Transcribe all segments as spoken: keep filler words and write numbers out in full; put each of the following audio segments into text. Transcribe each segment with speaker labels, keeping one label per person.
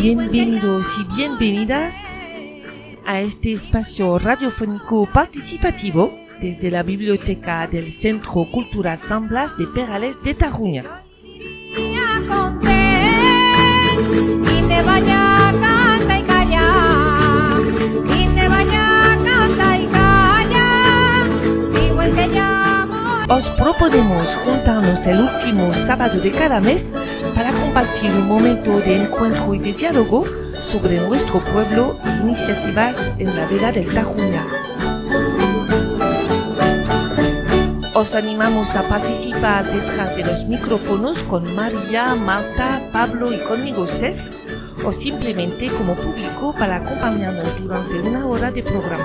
Speaker 1: Bienvenidos y bienvenidas a este espacio radiofónico participativo desde la biblioteca del Centro Cultural San Blas de Perales de Tajuña. Os proponemos juntarnos el último sábado de cada mes para compartir un momento de encuentro y de diálogo sobre nuestro pueblo e iniciativas en la vega del Tajuña. Os animamos a participar detrás de los micrófonos con María, Marta, Pablo y conmigo Steph, o simplemente como público para acompañarnos durante una hora de programa.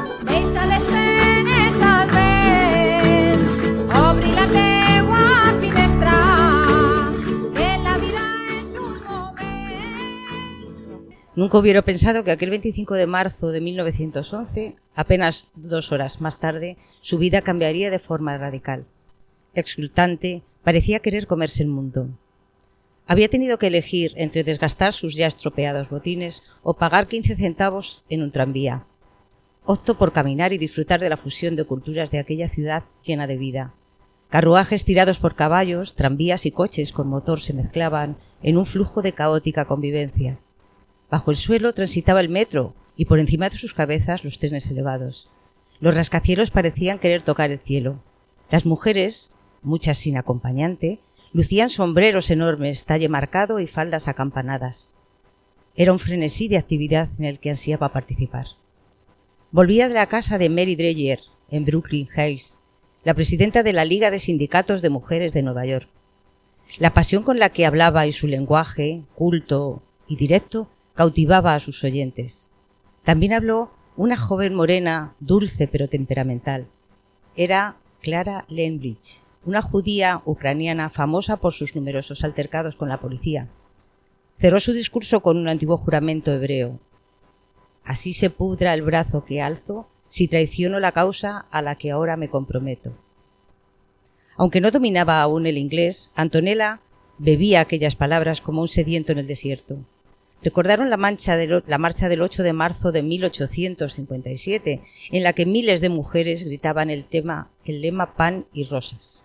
Speaker 2: Nunca hubiera pensado que aquel veinticinco de marzo de mil novecientos once, apenas dos horas más tarde, su vida cambiaría de forma radical. Exultante, parecía querer comerse el mundo. Había tenido que elegir entre desgastar sus ya estropeados botines o pagar quince centavos en un tranvía. Optó por caminar y disfrutar de la fusión de culturas de aquella ciudad llena de vida. Carruajes tirados por caballos, tranvías y coches con motor se mezclaban en un flujo de caótica convivencia. Bajo el suelo transitaba el metro y por encima de sus cabezas los trenes elevados. Los rascacielos parecían querer tocar el cielo. Las mujeres, muchas sin acompañante, lucían sombreros enormes, talle marcado y faldas acampanadas. Era un frenesí de actividad en el que ansiaba participar. Volvía de la casa de Mary Dreyer, en Brooklyn Heights, la presidenta de la Liga de Sindicatos de Mujeres de Nueva York. La pasión con la que hablaba y su lenguaje, culto y directo, cautivaba a sus oyentes. También habló una joven morena, dulce pero temperamental. Era Clara Lenbridge, una judía ucraniana famosa por sus numerosos altercados con la policía. Cerró su discurso con un antiguo juramento hebreo. Así se pudra el brazo que alzo si traiciono la causa a la que ahora me comprometo. Aunque no dominaba aún el inglés, Antonella bebía aquellas palabras como un sediento en el desierto. Recordaron la, mancha del, la marcha del ocho de marzo de mil ochocientos cincuenta y siete, en la que miles de mujeres gritaban el, tema, el lema pan y rosas.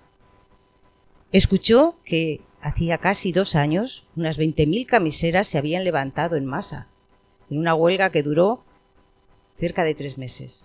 Speaker 2: Escuchó que hacía casi dos años unas veinte mil camiseras se habían levantado en masa, en una huelga que duró cerca de tres meses.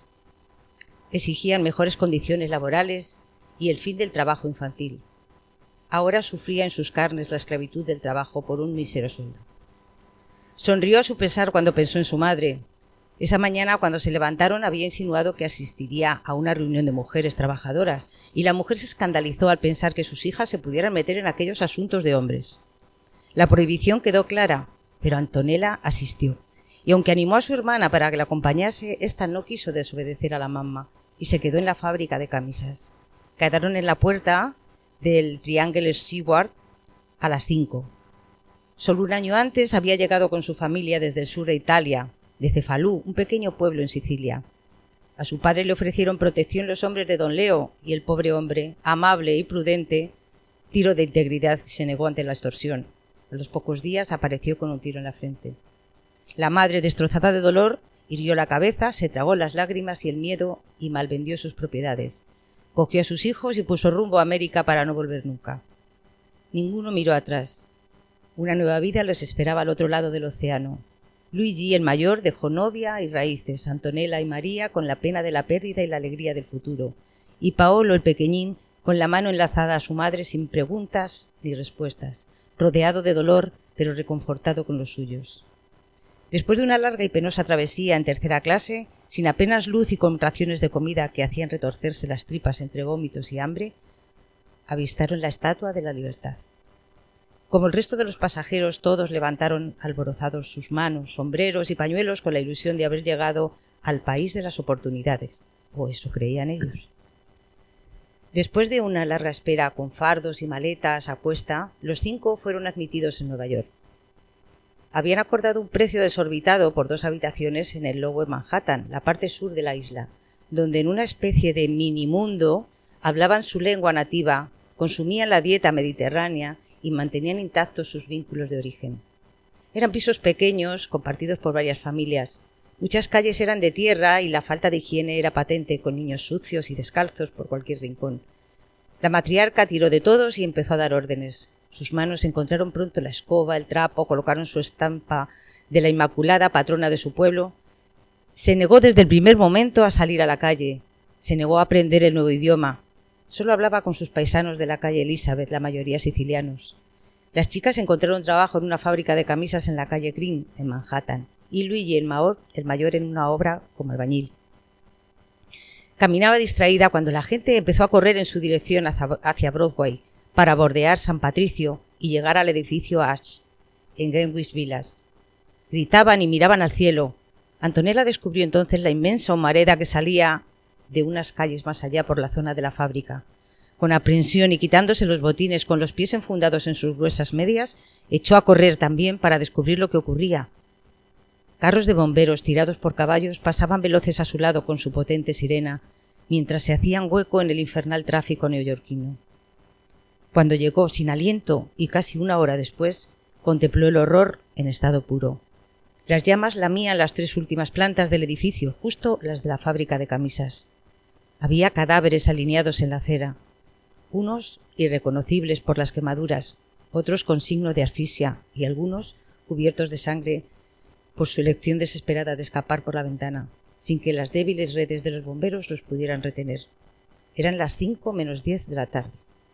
Speaker 2: Exigían mejores condiciones laborales y el fin del trabajo infantil. Ahora sufría en sus carnes la esclavitud del trabajo por un mísero sueldo. Sonrió a su pesar cuando pensó en su madre. Esa mañana, cuando se levantaron, había insinuado que asistiría a una reunión de mujeres trabajadoras, y la mujer se escandalizó al pensar que sus hijas se pudieran meter en aquellos asuntos de hombres. La prohibición quedó clara, pero Antonella asistió, y aunque animó a su hermana para que la acompañase, ésta no quiso desobedecer a la mamá, y se quedó en la fábrica de camisas. Quedaron en la puerta del Triangle Square a las cinco. Solo un año antes había llegado con su familia desde el sur de Italia, de Cefalú, un pequeño pueblo en Sicilia. A su padre le ofrecieron protección los hombres de don Leo, y el pobre hombre, amable y prudente, tiro de integridad, se negó ante la extorsión. A los pocos días apareció con un tiro en la frente. La madre, destrozada de dolor, hirió la cabeza, se tragó las lágrimas y el miedo y malvendió sus propiedades. Cogió a sus hijos y puso rumbo a América para no volver nunca. Ninguno miró atrás. Una nueva vida les esperaba al otro lado del océano. Luigi, el mayor, dejó novia y raíces, Antonella y María con la pena de la pérdida y la alegría del futuro, y Paolo, el pequeñín, con la mano enlazada a su madre sin preguntas ni respuestas, rodeado de dolor pero reconfortado con los suyos. Después de una larga y penosa travesía en tercera clase, sin apenas luz y con raciones de comida que hacían retorcerse las tripas entre vómitos y hambre, avistaron la Estatua de la Libertad. Como el resto de los pasajeros, todos levantaron alborozados sus manos, sombreros y pañuelos con la ilusión de haber llegado al país de las oportunidades, o eso creían ellos. Después de una larga espera con fardos y maletas a cuesta, los cinco fueron admitidos en Nueva York. Habían acordado un precio desorbitado por dos habitaciones en el Lower Manhattan, la parte sur de la isla, donde en una especie de minimundo hablaban su lengua nativa, consumían la dieta mediterránea y mantenían intactos sus vínculos de origen. Eran pisos pequeños, compartidos por varias familias. Muchas calles eran de tierra y la falta de higiene era patente, con niños sucios y descalzos por cualquier rincón. La matriarca tiró de todos y empezó a dar órdenes. Sus manos encontraron pronto la escoba, el trapo, colocaron su estampa de la Inmaculada, patrona de su pueblo. Se negó desde el primer momento a salir a la calle. Se negó a aprender el nuevo idioma. Solo hablaba con sus paisanos de la calle Elizabeth, la mayoría sicilianos. Las chicas encontraron trabajo en una fábrica de camisas en la calle Green, en Manhattan, y Luigi, el mayor, el mayor en una obra como albañil. Caminaba distraída cuando la gente empezó a correr en su dirección hacia Broadway para bordear San Patricio y llegar al edificio Ash, en Greenwich Village. Gritaban y miraban al cielo. Antonella descubrió entonces la inmensa humareda que salía de unas calles más allá por la zona de la fábrica. Con aprensión y quitándose los botines con los pies enfundados en sus gruesas medias, echó a correr también para descubrir lo que ocurría. Carros de bomberos tirados por caballos pasaban veloces a su lado con su potente sirena, mientras se hacían hueco en el infernal tráfico neoyorquino. Cuando llegó sin aliento y casi una hora después, contempló el horror en estado puro. Las llamas lamían las tres últimas plantas del edificio, justo las de la fábrica de camisas. Había cadáveres alineados en la acera, unos irreconocibles por las quemaduras, otros con signo de asfixia y algunos cubiertos de sangre por su elección desesperada de escapar por la ventana, sin que las débiles redes de los bomberos los pudieran retener. Eran las cinco menos diez de la tarde.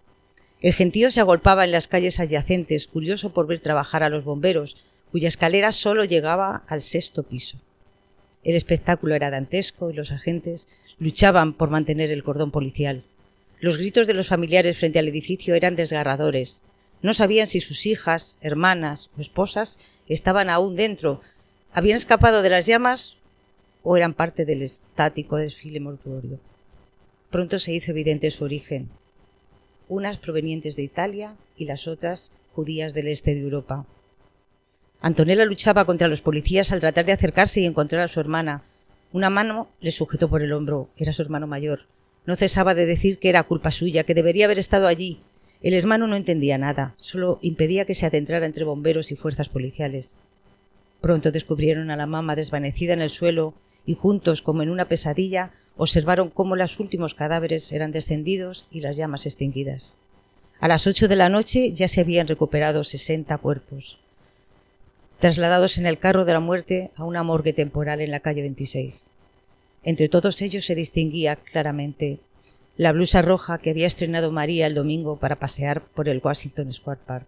Speaker 2: El gentío se agolpaba en las calles adyacentes, curioso por ver trabajar a los bomberos, cuya escalera solo llegaba al sexto piso. El espectáculo era dantesco y los agentes luchaban por mantener el cordón policial. Los gritos de los familiares frente al edificio eran desgarradores. No sabían si sus hijas, hermanas o esposas estaban aún dentro, habían escapado de las llamas o eran parte del estático desfile mortuorio. Pronto se hizo evidente su origen, unas provenientes de Italia y las otras judías del este de Europa. Antonella luchaba contra los policías al tratar de acercarse y encontrar a su hermana. Una mano le sujetó por el hombro, era su hermano mayor. No cesaba de decir que era culpa suya, que debería haber estado allí. El hermano no entendía nada, solo impedía que se adentrara entre bomberos y fuerzas policiales. Pronto descubrieron a la mamá desvanecida en el suelo y juntos, como en una pesadilla, observaron cómo los últimos cadáveres eran descendidos y las llamas extinguidas. A las ocho de la noche ya se habían recuperado sesenta cuerpos, trasladados en el carro de la muerte a una morgue temporal en la calle veintiséis. Entre todos ellos se distinguía claramente la blusa roja que había estrenado María el domingo para pasear por el Washington Square Park.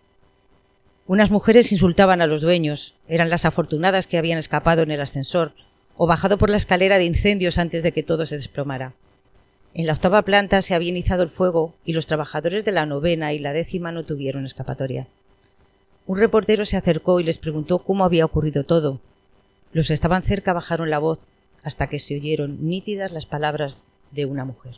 Speaker 2: Unas mujeres insultaban a los dueños, eran las afortunadas que habían escapado en el ascensor o bajado por la escalera de incendios antes de que todo se desplomara. En la octava planta se había iniciado el fuego y los trabajadores de la novena y la décima no tuvieron escapatoria. Un reportero se acercó y les preguntó cómo había ocurrido todo. Los que estaban cerca bajaron la voz hasta que se oyeron nítidas las palabras de una mujer.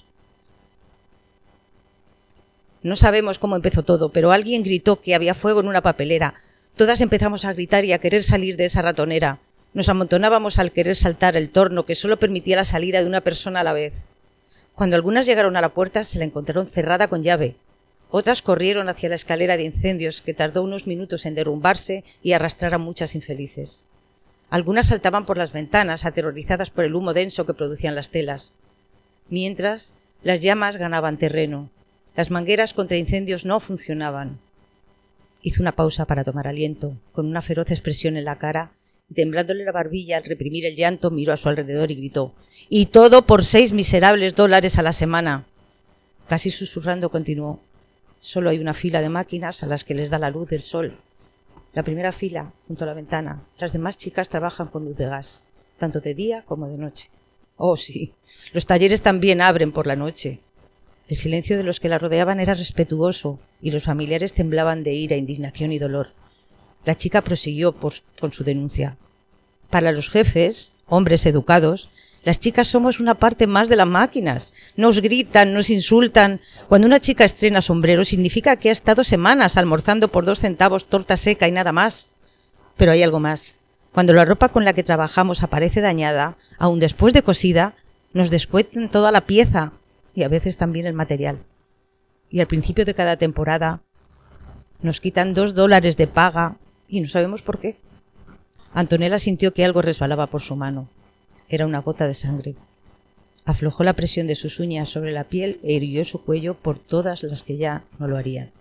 Speaker 2: No sabemos cómo empezó todo, pero alguien gritó que había fuego en una papelera. Todas empezamos a gritar y a querer salir de esa ratonera. Nos amontonábamos al querer saltar el torno que solo permitía la salida de una persona a la vez. Cuando algunas llegaron a la puerta, se la encontraron cerrada con llave. Otras corrieron hacia la escalera de incendios, que tardó unos minutos en derrumbarse y arrastrar a muchas infelices. Algunas saltaban por las ventanas, aterrorizadas por el humo denso que producían las telas. Mientras, las llamas ganaban terreno. Las mangueras contra incendios no funcionaban. Hizo una pausa para tomar aliento, con una feroz expresión en la cara, y temblándole la barbilla al reprimir el llanto, miró a su alrededor y gritó: «¡Y todo por seis miserables dólares a la semana!». Casi susurrando continuó: «Solo hay una fila de máquinas a las que les da la luz del sol. La primera fila, junto a la ventana. Las demás chicas trabajan con luz de gas, tanto de día como de noche. Oh, sí, los talleres también abren por la noche». El silencio de los que la rodeaban era respetuoso y los familiares temblaban de ira, indignación y dolor. La chica prosiguió por, con su denuncia. Para los jefes, hombres educados, las chicas somos una parte más de las máquinas. Nos gritan, nos insultan. Cuando una chica estrena sombrero significa que ha estado semanas almorzando por dos centavos torta seca y nada más. Pero hay algo más. Cuando la ropa con la que trabajamos aparece dañada, aun después de cosida, nos descuentan toda la pieza y a veces también el material. Y al principio de cada temporada nos quitan dos dólares de paga y no sabemos por qué. Antonella sintió que algo resbalaba por su mano. Era una gota de sangre. Aflojó la presión de sus uñas sobre la piel e irguió su cuello por todas las que ya no lo harían.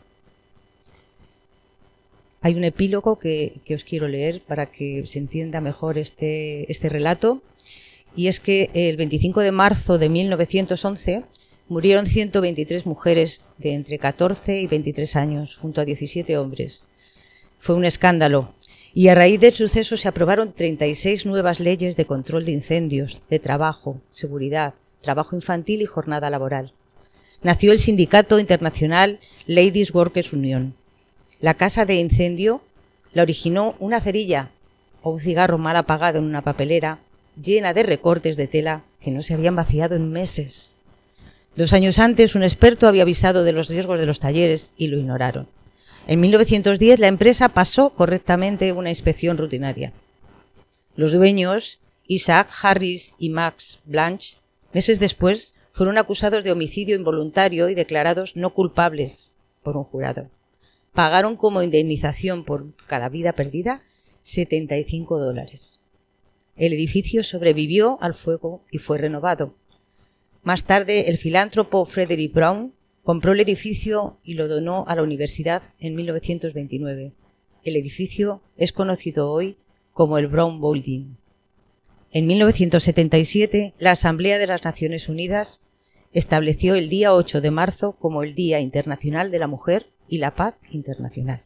Speaker 2: Hay un epílogo que, que os quiero leer para que se entienda mejor este, este relato, y es que el veinticinco de marzo de mil novecientos once murieron ciento veintitrés mujeres de entre catorce y veintitrés años, junto a diecisiete hombres. Fue un escándalo, y a raíz del suceso se aprobaron treinta y seis nuevas leyes de control de incendios, de trabajo, seguridad, trabajo infantil y jornada laboral. Nació el sindicato internacional Ladies Workers Union. La casa de incendio la originó una cerilla o un cigarro mal apagado en una papelera llena de recortes de tela que no se habían vaciado en meses. Dos años antes, un experto había avisado de los riesgos de los talleres y lo ignoraron. En mil novecientos diez, la empresa pasó correctamente una inspección rutinaria. Los dueños, Isaac Harris y Max Blanche, meses después, fueron acusados de homicidio involuntario y declarados no culpables por un jurado. Pagaron como indemnización por cada vida perdida setenta y cinco dólares. El edificio sobrevivió al fuego y fue renovado. Más tarde, el filántropo Frederick Brown compró el edificio y lo donó a la universidad en mil novecientos veintinueve. El edificio es conocido hoy como el Brown Building. En mil novecientos setenta y siete, la Asamblea de las Naciones Unidas estableció el día ocho de marzo como el Día Internacional de la Mujer y la Paz Internacional.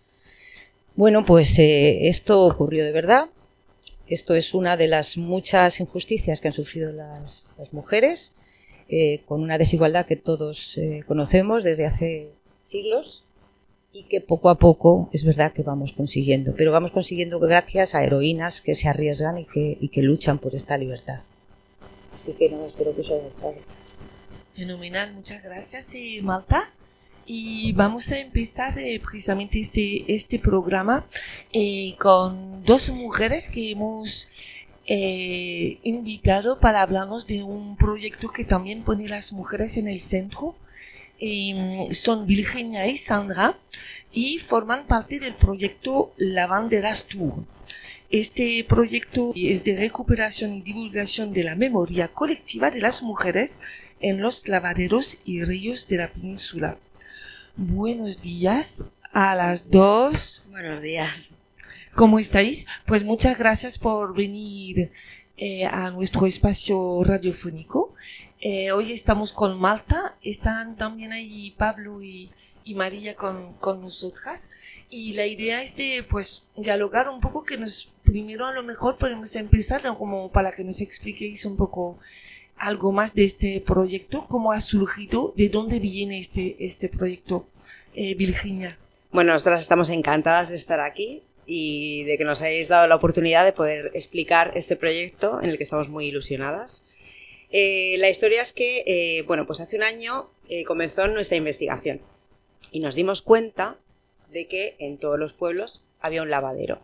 Speaker 2: Bueno, pues eh, esto ocurrió de verdad. Esto es una de las muchas injusticias que han sufrido las, las mujeres, eh, con una desigualdad que todos eh, conocemos desde hace siglos y que poco a poco es verdad que vamos consiguiendo, pero vamos consiguiendo gracias a heroínas que se arriesgan y que, y que luchan por esta libertad. Así que no, espero que os haya gustado.
Speaker 1: Fenomenal, muchas gracias, eh, Malta. Y vamos a empezar eh, precisamente este, este programa eh, con dos mujeres que hemos eh, invitado para hablarnos de un proyecto que también pone las mujeres en el centro. Eh, son Virginia y Sandra y forman parte del proyecto Lavanderas Tour. Este proyecto es de recuperación y divulgación de la memoria colectiva de las mujeres en los lavaderos y ríos de la península. Buenos días a las dos.
Speaker 3: Buenos días.
Speaker 1: ¿Cómo estáis? Pues muchas gracias por venir eh, a nuestro espacio radiofónico. Eh, hoy estamos con Malta, están también ahí Pablo y, y María con, con nosotras. Y la idea es de pues dialogar un poco, que nos primero a lo mejor podemos empezar, ¿no? Como para que nos expliquéis un poco algo más de este proyecto, cómo ha surgido, de dónde viene este, este proyecto, eh, Virginia.
Speaker 3: Bueno, nosotras estamos encantadas de estar aquí y de que nos hayáis dado la oportunidad de poder explicar este proyecto en el que estamos muy ilusionadas. Eh, la historia es que, eh, bueno, pues hace un año eh, comenzó nuestra investigación y nos dimos cuenta de que en todos los pueblos había un lavadero.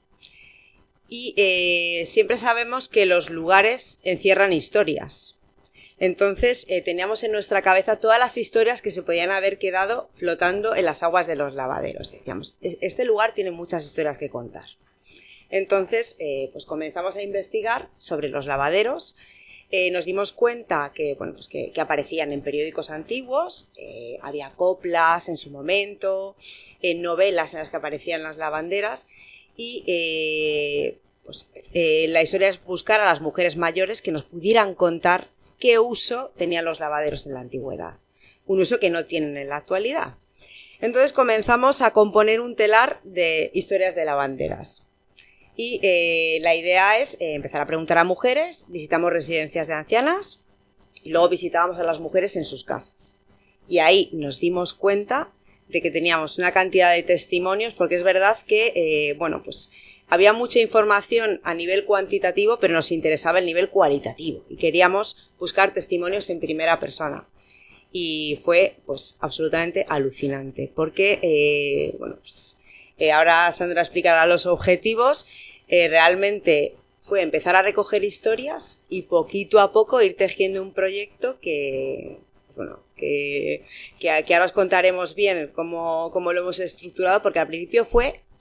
Speaker 3: Y eh, siempre sabemos que los lugares encierran historias. Entonces eh, teníamos en nuestra cabeza todas las historias que se podían haber quedado flotando en las aguas de los lavaderos. Decíamos, este lugar tiene muchas historias que contar. Entonces eh, pues comenzamos a investigar sobre los lavaderos. Eh, nos dimos cuenta que, bueno, pues que, que aparecían en periódicos antiguos, eh, había coplas en su momento, en novelas en las que aparecían las lavanderas. Y eh, pues, eh, la historia es buscar a las mujeres mayores que nos pudieran contar qué uso tenían los lavaderos en la antigüedad, un uso que no tienen en la actualidad. Entonces comenzamos a componer un telar de historias de lavanderas. Y eh, la idea es eh, empezar a preguntar a mujeres, visitamos residencias de ancianas y luego visitábamos a las mujeres en sus casas. Y ahí nos dimos cuenta de que teníamos una cantidad de testimonios, porque es verdad que, eh, bueno, pues había mucha información a nivel cuantitativo, pero nos interesaba el nivel cualitativo y queríamos buscar testimonios en primera persona. Y fue, pues, absolutamente alucinante, porque, eh, bueno, pues, eh, ahora Sandra explicará los objetivos. Eh, realmente fue empezar a recoger historias y poquito a poco ir tejiendo un proyecto que, bueno, que, que, que ahora os contaremos bien cómo, cómo lo hemos estructurado, porque al principio fue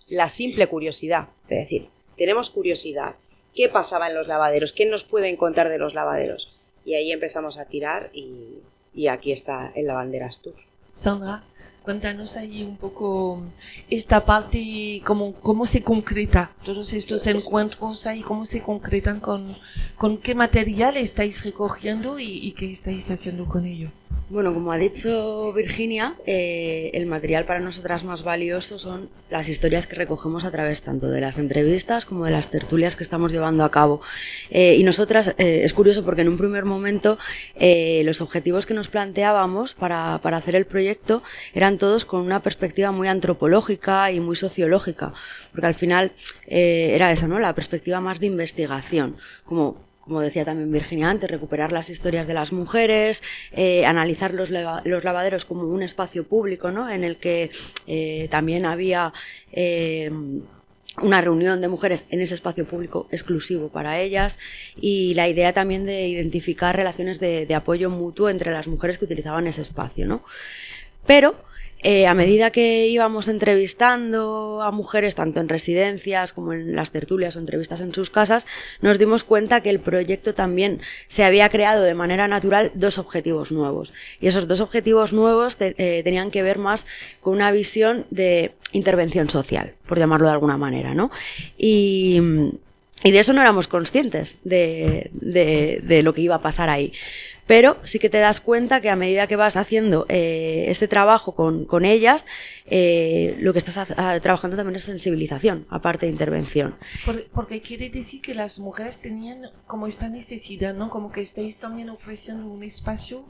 Speaker 3: la simple curiosidad, es decir, tenemos curiosidad, ¿qué pasaba en los lavaderos? ¿Qué nos pueden contar de los lavaderos? Y ahí empezamos a tirar y, y aquí está el Lavanderas Tour.
Speaker 1: Sandra, cuéntanos ahí un poco esta parte, cómo, cómo se concreta todos estos sí, encuentros ahí, cómo se concretan, con, con qué material estáis recogiendo y, y qué estáis haciendo con ello.
Speaker 4: Bueno, como ha dicho Virginia, eh, el material para nosotras más valioso son las historias que recogemos a través tanto de las entrevistas como de las tertulias que estamos llevando a cabo. Eh, y nosotras, eh, es curioso porque en un primer momento eh, los objetivos que nos planteábamos para, para hacer el proyecto eran todos con una perspectiva muy antropológica y muy sociológica, porque al final eh, era esa, ¿no? La perspectiva más de investigación, como como decía también Virginia antes, recuperar las historias de las mujeres, eh, analizar los, lava- los lavaderos como un espacio público, ¿no? En el que eh, también había eh, una reunión de mujeres en ese espacio público exclusivo para ellas, y la idea también de identificar relaciones de, de apoyo mutuo entre las mujeres que utilizaban ese espacio, ¿no? Pero Eh, a medida que íbamos entrevistando a mujeres, tanto en residencias como en las tertulias o entrevistas en sus casas, nos dimos cuenta que el proyecto también se había creado de manera natural dos objetivos nuevos. Y esos dos objetivos nuevos te, eh, tenían que ver más con una visión de intervención social, por llamarlo de alguna manera, ¿no? Y, y de eso no éramos conscientes, de, de, de lo que iba a pasar ahí. Pero sí que te das cuenta que a medida que vas haciendo eh, ese trabajo con, con ellas, eh, lo que estás a, a, trabajando también es sensibilización, aparte de intervención.
Speaker 1: Por, porque quiere decir que las mujeres tenían como esta necesidad, ¿no? Como que estáis también ofreciendo un espacio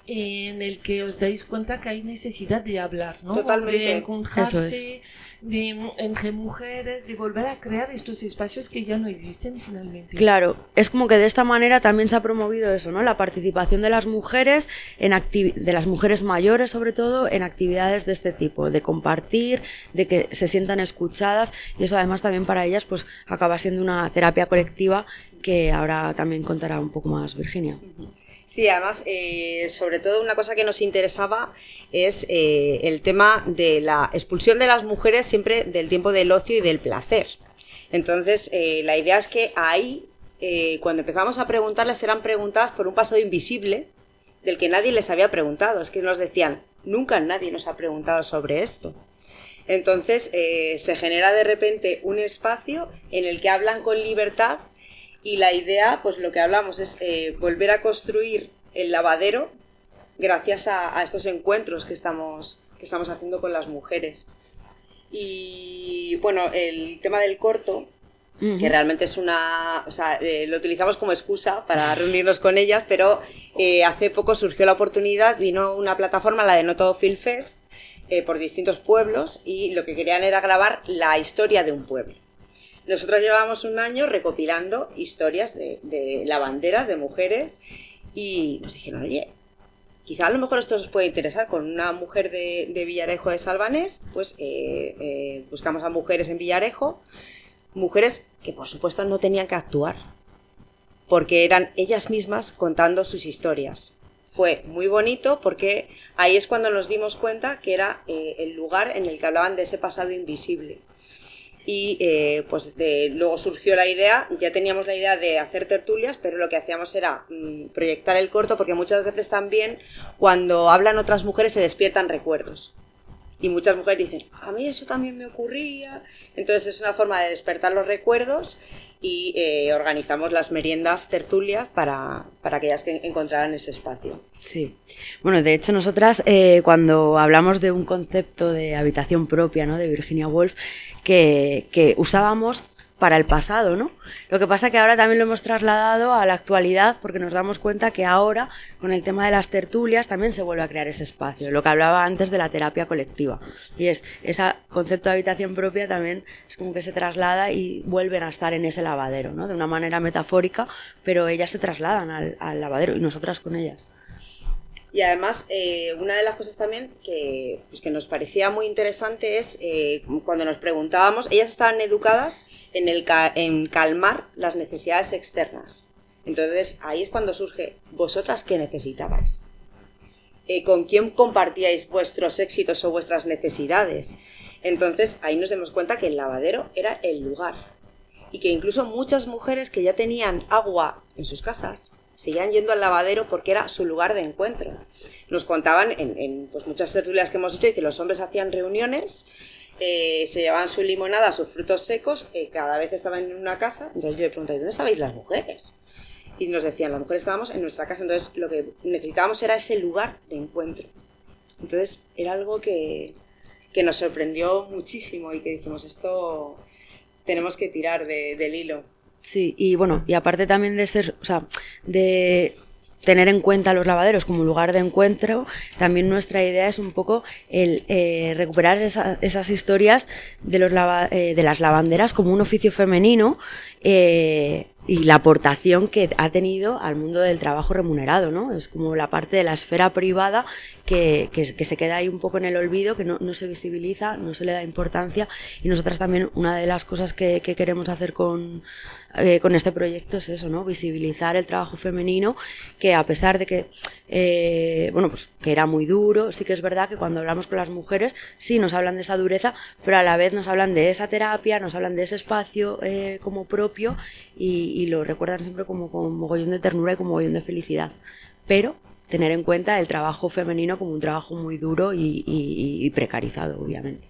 Speaker 1: en el que os dais cuenta que hay necesidad de hablar, ¿no?
Speaker 3: Totalmente.
Speaker 1: De encontrarse,
Speaker 4: es.
Speaker 1: de, entre mujeres, de volver a crear estos espacios que ya no existen finalmente.
Speaker 4: Claro, es como que de esta manera también se ha promovido eso, ¿no? La participación de las mujeres, en acti- de las mujeres mayores sobre todo, en actividades de este tipo, de compartir, de que se sientan escuchadas, y eso además también para ellas pues acaba siendo una terapia colectiva que ahora también contará un poco más Virginia.
Speaker 3: Sí, además, eh, sobre todo una cosa que nos interesaba es eh, el tema de la expulsión de las mujeres siempre del tiempo del ocio y del placer. Entonces, eh, la idea es que ahí, eh, cuando empezamos a preguntarles, eran preguntadas por un pasado invisible del que nadie les había preguntado. Es que nos decían, nunca nadie nos ha preguntado sobre esto. Entonces, eh, se genera de repente un espacio en el que hablan con libertad. Y la idea, pues lo que hablamos es eh, volver a construir el lavadero gracias a, a estos encuentros que estamos, que estamos haciendo con las mujeres. Y bueno, el tema del corto, uh-huh. que realmente es una... O sea, eh, lo utilizamos como excusa para reunirnos con ellas, pero eh, hace poco surgió la oportunidad, vino una plataforma, la de No Todo Film Fest, eh, por distintos pueblos, y lo que querían era grabar la historia de un pueblo. Nosotros llevábamos un año recopilando historias de, de lavanderas, de mujeres, y nos dijeron, oye, quizá a lo mejor esto os puede interesar. Con una mujer de, de Villarejo de Salvanés, pues eh, eh, buscamos a mujeres en Villarejo, mujeres que por supuesto no tenían que actuar, porque eran ellas mismas contando sus historias. Fue muy bonito porque ahí es cuando nos dimos cuenta que era eh, el lugar en el que hablaban de ese pasado invisible. Y eh, pues de, luego surgió la idea, ya teníamos la idea de hacer tertulias, pero lo que hacíamos era mmm, proyectar el corto, porque muchas veces también cuando hablan otras mujeres se despiertan recuerdos. Y muchas mujeres dicen, a mí eso también me ocurría. Entonces es una forma de despertar los recuerdos y eh, organizamos las meriendas tertulias para, para aquellas que encontraran ese espacio.
Speaker 4: Sí. Bueno, de hecho nosotras eh, cuando hablamos de un concepto de habitación propia, ¿no? De Virginia Woolf, que, que usábamos para el pasado, ¿no? Lo que pasa que ahora también lo hemos trasladado a la actualidad porque nos damos cuenta que ahora, con el tema de las tertulias, también se vuelve a crear ese espacio, lo que hablaba antes de la terapia colectiva. Y es, ese concepto de habitación propia también es como que se traslada y vuelven a estar en ese lavadero, ¿no? De una manera metafórica, pero ellas se trasladan al, al lavadero y nosotras con ellas.
Speaker 3: Y además, eh, una de las cosas también que, pues que nos parecía muy interesante es eh, cuando nos preguntábamos, ellas estaban educadas en, el ca- en calmar las necesidades externas. Entonces, ahí es cuando surge, ¿vosotras qué necesitabais? Eh, ¿Con quién compartíais vuestros éxitos o vuestras necesidades? Entonces ahí nos dimos cuenta que el lavadero era el lugar y que incluso muchas mujeres que ya tenían agua en sus casas seguían yendo al lavadero porque era su lugar de encuentro. Nos contaban en, en pues muchas tertulias que hemos hecho, y que los hombres hacían reuniones, eh, se llevaban su limonada, sus frutos secos, eh, cada vez estaban en una casa. Entonces yo le pregunté, ¿dónde estabais las mujeres? Y nos decían, las mujeres estábamos en nuestra casa. Entonces lo que necesitábamos era ese lugar de encuentro. Entonces era algo que, que nos sorprendió muchísimo y que dijimos, esto tenemos que tirar de, del hilo.
Speaker 4: Sí, y bueno, y aparte también de ser, o sea, de tener en cuenta los lavaderos como lugar de encuentro, también nuestra idea es un poco el eh, recuperar esa, esas historias de, los lava, eh, de las lavanderas como un oficio femenino, eh, y la aportación que ha tenido al mundo del trabajo remunerado, ¿no? Es como la parte de la esfera privada que, que, que se queda ahí un poco en el olvido, que no, no se visibiliza, no se le da importancia, y nosotras también, una de las cosas que, que queremos hacer con, eh, con este proyecto es eso, ¿no? Visibilizar el trabajo femenino, que a pesar de que, eh, bueno, pues que era muy duro, sí que es verdad que cuando hablamos con las mujeres, sí nos hablan de esa dureza, pero a la vez nos hablan de esa terapia, nos hablan de ese espacio eh, como propio, y, y lo recuerdan siempre como con mogollón de ternura y como mogollón de felicidad. Pero tener en cuenta el trabajo femenino como un trabajo muy duro y, y, y precarizado, obviamente.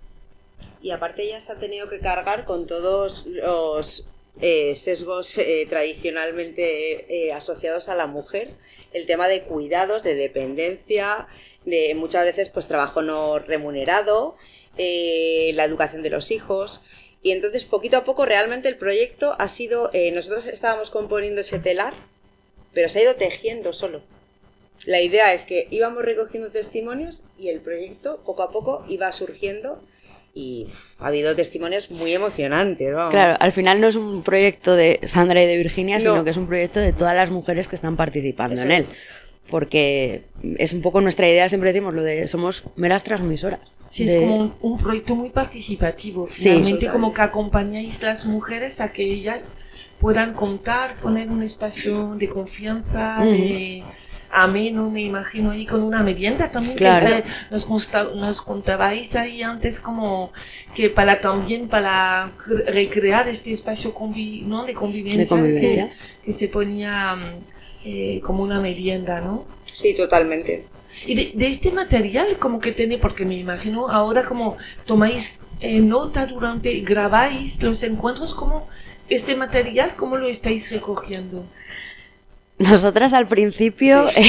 Speaker 3: Y aparte ella se ha tenido que cargar con todos los eh, sesgos eh, tradicionalmente eh, asociados a la mujer, el tema de cuidados, de dependencia, de muchas veces pues trabajo no remunerado, eh, la educación de los hijos. Y entonces poquito a poco realmente el proyecto ha sido, eh, nosotros estábamos componiendo ese telar, pero se ha ido tejiendo solo. La idea es que íbamos recogiendo testimonios y el proyecto poco a poco iba surgiendo, y uf, ha habido testimonios muy emocionantes, vamos.
Speaker 4: Claro, al final no es un proyecto de Sandra y de Virginia,
Speaker 3: No.
Speaker 4: sino que es un proyecto de todas las mujeres que están participando
Speaker 3: Eso
Speaker 4: en él.
Speaker 3: es.
Speaker 4: Porque es un poco nuestra idea, siempre decimos lo de somos meras transmisoras.
Speaker 1: Sí,
Speaker 4: de...
Speaker 1: es como un, un proyecto muy participativo.
Speaker 4: Sí,
Speaker 1: Finalmente,
Speaker 3: total.
Speaker 1: como que acompañáis las mujeres a que ellas puedan contar, poner un espacio de confianza,
Speaker 4: Mm.
Speaker 1: de ameno, me imagino, ahí con una merienda también.
Speaker 4: Claro.
Speaker 1: Que está- nos, consta- nos contabais ahí antes como que para también para cre- recrear este espacio convi- ¿no? de convivencia,
Speaker 4: De convivencia.
Speaker 1: Que, que se ponía mm, eh, como una merienda, ¿no?
Speaker 3: Sí, totalmente.
Speaker 1: Y de, de este material, como que tiene, porque me imagino ahora como tomáis eh, nota durante, grabáis los encuentros, como este material, ¿cómo lo estáis recogiendo?
Speaker 4: Nosotras al principio, eh,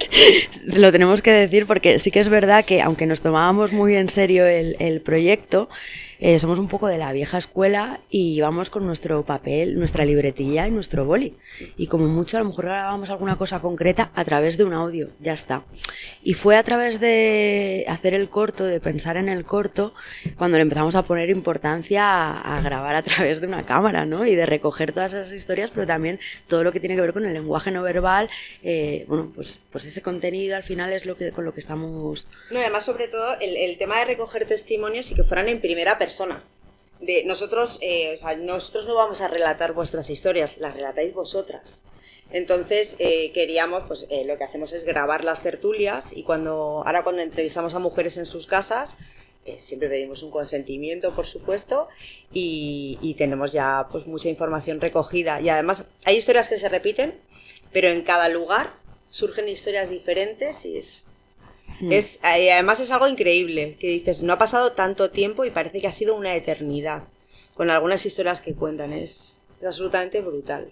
Speaker 4: lo tenemos que decir porque sí que es verdad que aunque nos tomábamos muy en serio el, el proyecto, eh, somos un poco de la vieja escuela y íbamos con nuestro papel, nuestra libretilla y nuestro boli. Y como mucho a lo mejor grabábamos alguna cosa concreta a través de un audio, ya está. Y fue a través de hacer el corto, de pensar en el corto, cuando le empezamos a poner importancia a, a grabar a través de una cámara, ¿no? Y de recoger todas esas historias, pero también todo lo que tiene que ver con el lenguaje no verbal, eh, bueno, pues, pues ese contenido al final es lo que, con lo que estamos...
Speaker 3: No, además, sobre todo, el, el tema de recoger testimonios y que fueran en primera persona. De nosotros, eh, o sea, nosotros no vamos a relatar vuestras historias, las relatáis vosotras. Entonces, eh, queríamos, pues eh, lo que hacemos es grabar las tertulias, y cuando ahora cuando entrevistamos a mujeres en sus casas, eh, siempre pedimos un consentimiento, por supuesto, y, y tenemos ya pues mucha información recogida. Y además hay historias que se repiten, pero en cada lugar surgen historias diferentes y es... Es, eh, además es algo increíble, que dices, no ha pasado tanto tiempo y parece que ha sido una eternidad, con algunas historias que cuentan, es, es absolutamente brutal.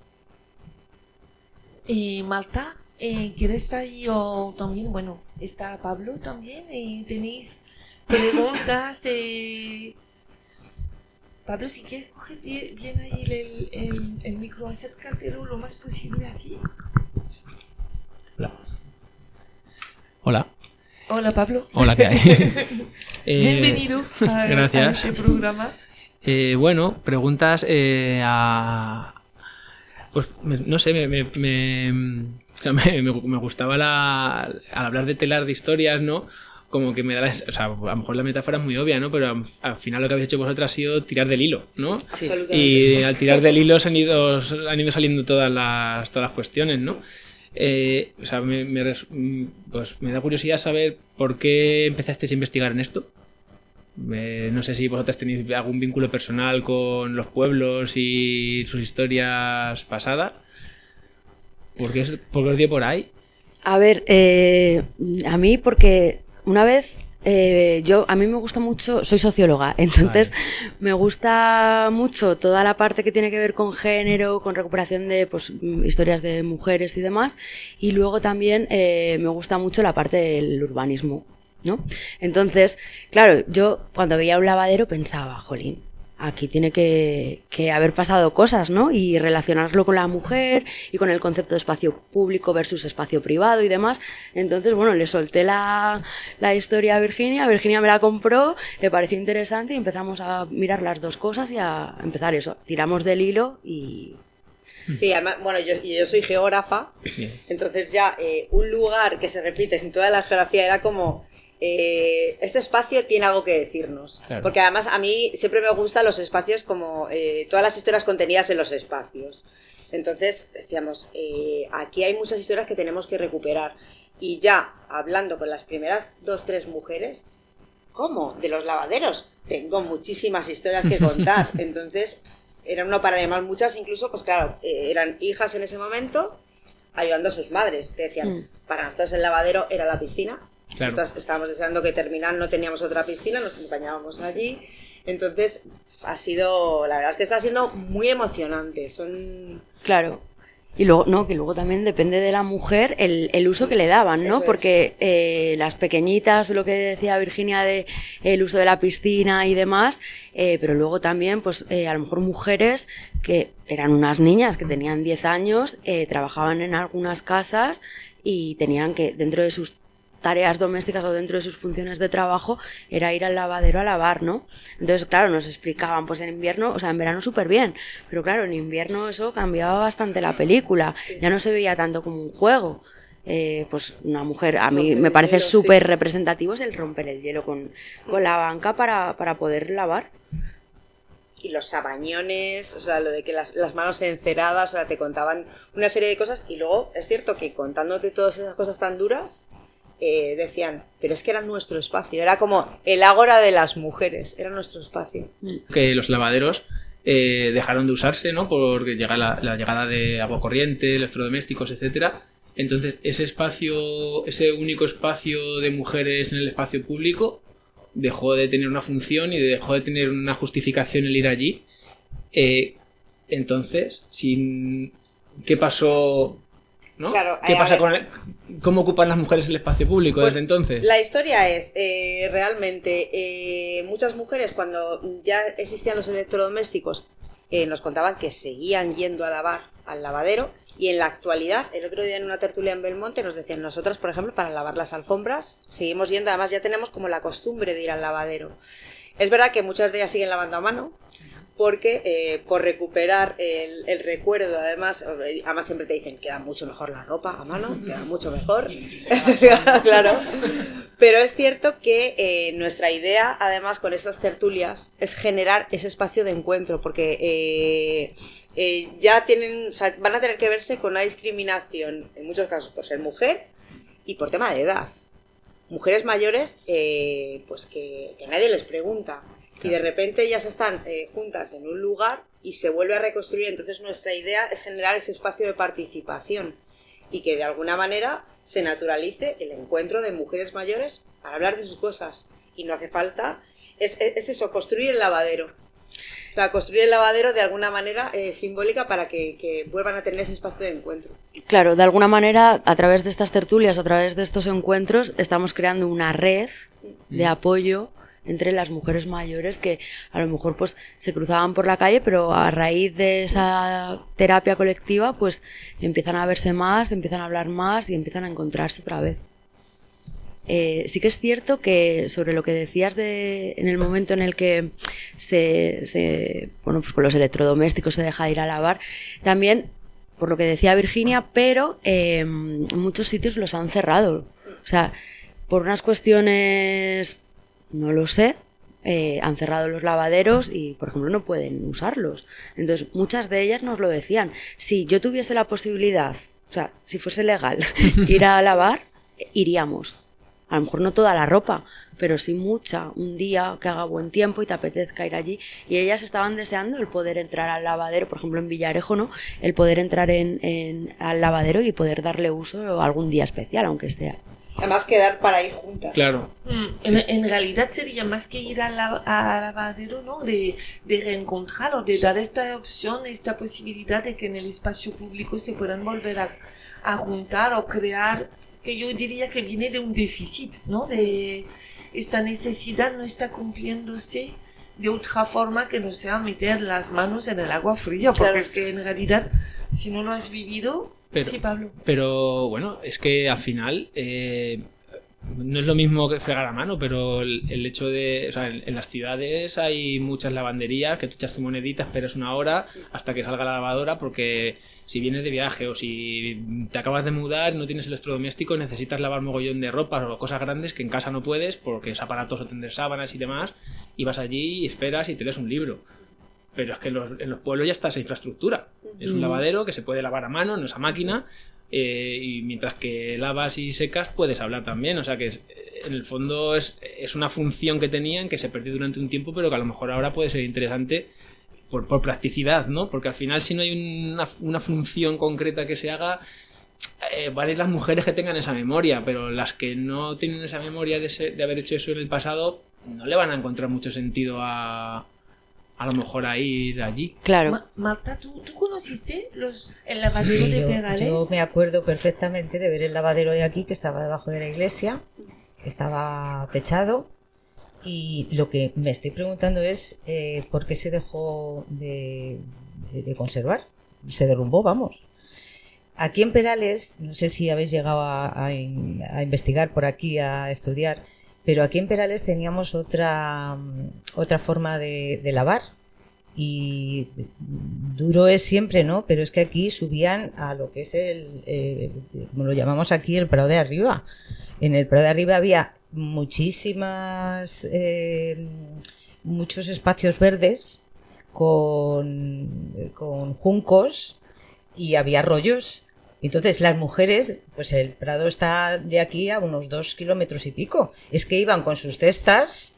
Speaker 1: Eh, Malta, eh, ¿quieres ahí o también, bueno, está Pablo también, eh, tenéis preguntas? Eh... Pablo, si quieres coger bien, bien ahí el, el, el micro, acércatelo lo más posible a ti.
Speaker 5: Hola. Hola.
Speaker 1: Hola, Pablo.
Speaker 5: Hola, ¿qué hay? Eh,
Speaker 1: Bienvenido a,
Speaker 5: gracias.
Speaker 1: a este programa.
Speaker 5: Eh, bueno, preguntas eh, a... Pues me- no sé, me, me, me, o sea, me- me- me gustaba la, al hablar de telar de historias, ¿no? Como que me da la, o sea, a lo mejor la metáfora es muy obvia, ¿no? Pero al, al final lo que habéis hecho vosotras ha sido tirar del hilo, ¿no?
Speaker 4: Sí.
Speaker 3: Absolutamente.
Speaker 5: Y al tirar del hilo se han ido, han ido saliendo todas las, todas las cuestiones, ¿no? Eh, o sea, me, me res- mm, pues me da curiosidad saber por qué empezasteis a investigar en esto. Eh, no sé si vosotras tenéis algún vínculo personal con los pueblos y sus historias pasadas. ¿Por qué, por qué os dio por ahí?
Speaker 4: A ver, eh, a mí porque una vez... Eh, yo a mí me gusta mucho, soy socióloga, entonces vale. me gusta mucho toda la parte que tiene que ver con género, con recuperación de pues, historias de mujeres y demás, y luego también eh, me gusta mucho la parte del urbanismo, ¿no? Entonces, claro, yo cuando veía un lavadero pensaba, jolín, aquí tiene que, que haber pasado cosas, ¿no? Y relacionarlo con la mujer y con el concepto de espacio público versus espacio privado y demás. Entonces, bueno, le solté la, la historia a Virginia, Virginia me la compró, le pareció interesante y empezamos a mirar las dos cosas y a empezar eso. Tiramos del hilo y...
Speaker 3: Sí, además, bueno, yo, yo soy geógrafa, entonces ya eh, un lugar que se repite en toda la geografía era como... Eh, este espacio tiene algo que decirnos, claro. Porque además a mí siempre me gustan los espacios como eh, todas las historias contenidas en los espacios. Entonces decíamos, eh, aquí hay muchas historias que tenemos que recuperar. Y ya hablando con las primeras dos, tres mujeres, ¿cómo? ¿De los lavaderos? Tengo muchísimas historias que contar. Entonces eran no para animar muchas, incluso pues claro, eh, eran hijas en ese momento ayudando a sus madres. Te decían, mm. para nosotros el lavadero era la piscina. Claro. Nosotros estábamos deseando que terminar, no teníamos otra piscina, nos acompañábamos allí. Entonces, ha sido, la verdad es que está siendo muy emocionante. Son...
Speaker 4: Claro. Y luego, no, que luego también depende de la mujer el, el uso que le daban, ¿no? Porque eh, las pequeñitas, lo que decía Virginia de el uso de la piscina y demás, eh, pero luego también, pues, eh, a lo mejor mujeres que eran unas niñas que tenían diez años, eh, trabajaban en algunas casas y tenían que, dentro de sus tareas domésticas o dentro de sus funciones de trabajo era ir al lavadero a lavar, ¿no? Entonces, claro, nos explicaban, pues en invierno, o sea, en verano súper bien, pero claro, en invierno eso cambiaba bastante la película, ya no se veía tanto como un juego. Eh, pues una mujer, a mí me parece súper representativo es el romper el hielo con, con la banca para, para poder lavar.
Speaker 3: Y los sabañones, o sea, lo de que las, las manos enceradas, o sea, te contaban una serie de cosas y luego es cierto que contándote todas esas cosas tan duras, Eh, decían, pero es que era nuestro espacio, era como el ágora de las mujeres, era nuestro espacio.
Speaker 5: Que los lavaderos eh, dejaron de usarse, ¿no? Porque llega la, la llegada de agua corriente, electrodomésticos, etcétera. Entonces, ese espacio, ese único espacio de mujeres en el espacio público dejó de tener una función y dejó de tener una justificación el ir allí. Eh, entonces, sin, ¿qué pasó? ¿No?
Speaker 3: Claro,
Speaker 5: ¿Qué pasa
Speaker 3: ver,
Speaker 5: con el, cómo ocupan las mujeres el espacio público pues, desde entonces?
Speaker 3: La historia es, eh, realmente, eh, muchas mujeres cuando ya existían los electrodomésticos eh, nos contaban que seguían yendo a lavar al lavadero y en la actualidad, el otro día en una tertulia en Belmonte nos decían, nosotras, por ejemplo, para lavar las alfombras seguimos yendo, además ya tenemos como la costumbre de ir al lavadero. Es verdad que muchas de ellas siguen lavando a mano, porque eh, por recuperar el, el recuerdo, además, además siempre te dicen queda mucho mejor la ropa a mano, queda mucho mejor, claro, pero es cierto que eh, nuestra idea, además, con estas tertulias, es generar ese espacio de encuentro, porque eh, eh, ya tienen, o sea, van a tener que verse con una discriminación, en muchos casos por ser mujer y por tema de edad. Mujeres mayores, eh, pues que, que nadie les pregunta. Y de repente ellas están eh, juntas en un lugar y se vuelve a reconstruir. Entonces nuestra idea es generar ese espacio de participación y que de alguna manera se naturalice el encuentro de mujeres mayores para hablar de sus cosas. Y no hace falta, es, es eso, construir el lavadero. O sea, construir el lavadero de alguna manera eh, simbólica para que, que vuelvan a tener ese espacio de encuentro.
Speaker 4: Claro, de alguna manera, a través de estas tertulias, a través de estos encuentros, estamos creando una red de apoyo entre las mujeres mayores que a lo mejor pues se cruzaban por la calle, pero a raíz de esa terapia colectiva pues empiezan a verse más, empiezan a hablar más y empiezan a encontrarse otra vez. Eh, sí que es cierto que sobre lo que decías de en el momento en el que se, se bueno pues con los electrodomésticos se deja de ir a lavar, también por lo que decía Virginia, pero eh, en muchos sitios los han cerrado, o sea, por unas cuestiones no lo sé, eh, han cerrado los lavaderos y, por ejemplo, no pueden usarlos. Entonces, muchas de ellas nos lo decían. Si yo tuviese la posibilidad, o sea, si fuese legal, ir a lavar, iríamos a lo mejor no toda la ropa, pero sí mucha, un día que haga buen tiempo y te apetezca ir allí. Y ellas estaban deseando el poder entrar al lavadero, por ejemplo en Villarejo, ¿no? El poder entrar en, en, al lavadero y poder darle uso algún día especial, aunque sea.
Speaker 3: Además quedar para ir juntas.
Speaker 5: Claro.
Speaker 1: En, en realidad sería más que ir al la, a lavadero, ¿no? De, de reencontrar o de dar esta opción, esta posibilidad de que en el espacio público se puedan volver a, a juntar o crear. Es que yo diría que viene de un déficit, ¿no? De esta necesidad no está cumpliéndose de otra forma que no sea meter las manos en el agua fría, porque claro. Es que en realidad, si no lo has vivido...
Speaker 5: Pero,
Speaker 1: sí, Pablo.
Speaker 5: Pero bueno, es que al final eh, no es lo mismo que fregar a mano, pero el, el hecho de... O sea, en, en las ciudades hay muchas lavanderías que tú echas tu monedita, esperas una hora hasta que salga la lavadora, porque si vienes de viaje o si te acabas de mudar, no tienes electrodoméstico, necesitas lavar mogollón de ropa o cosas grandes que en casa no puedes porque es aparatoso tender sábanas y demás, y vas allí y esperas y te lees un libro. Pero es que en los, en los pueblos ya está esa infraestructura. Es un lavadero que se puede lavar a mano, no es a máquina, eh, y mientras que lavas y secas puedes hablar también. O sea que es, en el fondo es, es una función que tenían que se perdió durante un tiempo, pero que a lo mejor ahora puede ser interesante por, por practicidad, ¿no? Porque al final, si no hay una, una función concreta que se haga, eh, valen las mujeres que tengan esa memoria, pero las que no tienen esa memoria de, ser, de haber hecho eso en el pasado, no le van a encontrar mucho sentido a... a lo mejor a ir allí.
Speaker 4: Claro.
Speaker 1: Ma Marta, ¿tú, ¿tú conociste los, el lavadero
Speaker 2: sí,
Speaker 1: de
Speaker 2: yo,
Speaker 1: Perales?
Speaker 2: Yo me acuerdo perfectamente de ver el lavadero de aquí, que estaba debajo de la iglesia, estaba techado, y lo que me estoy preguntando es eh, ¿por qué se dejó de, de, de conservar? Se derrumbó, vamos. Aquí en Perales, no sé si habéis llegado a, a, a investigar por aquí, a estudiar, pero aquí en Perales teníamos otra, otra forma de, de lavar, y duro es siempre, ¿no? Pero es que aquí subían a lo que es el, el, como lo llamamos aquí, el Prado de Arriba. En el Prado de Arriba había muchísimas, eh, muchos espacios verdes con, con juncos, y había arroyos. Entonces las mujeres, pues el Prado está de aquí a unos dos kilómetros y pico. Es que iban con sus cestas,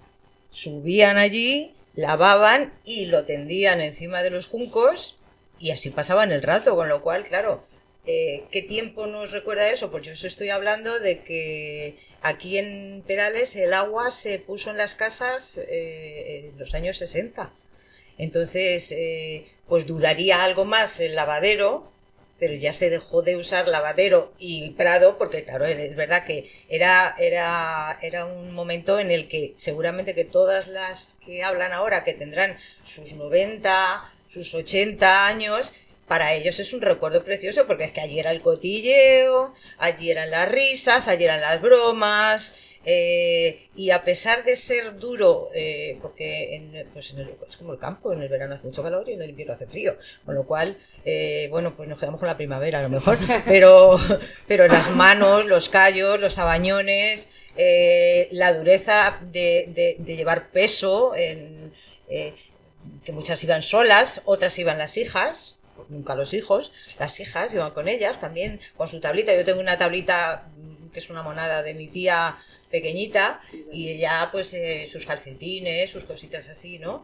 Speaker 2: subían allí, lavaban y lo tendían encima de los juncos, y así pasaban el rato. Con lo cual, claro, eh, ¿qué tiempo nos recuerda eso? Pues yo os estoy hablando de que aquí en Perales el agua se puso en las casas eh, en los años sesenta. Entonces, eh, pues duraría algo más el lavadero, pero ya se dejó de usar lavadero y Prado, porque claro, es verdad que era, era, era un momento en el que seguramente que todas las que hablan ahora, que tendrán sus noventa, sus ochenta años, para ellos es un recuerdo precioso, porque es que allí era el cotilleo, allí eran las risas, allí eran las bromas, eh, y a pesar de ser duro, eh, porque en, pues en el, es como el campo, en el verano hace mucho calor y en el invierno hace frío, con lo cual, eh, bueno, pues nos quedamos con la primavera a lo mejor, pero, pero las manos, los callos, los sabañones, eh, la dureza de, de, de llevar peso, en, eh, que muchas iban solas, otras iban las hijas, nunca los hijos, las hijas iban con ellas también, con su tablita. Yo tengo una tablita que es una monada de mi tía pequeñita, sí, y ella pues eh, sus calcetines, sus cositas así, ¿no?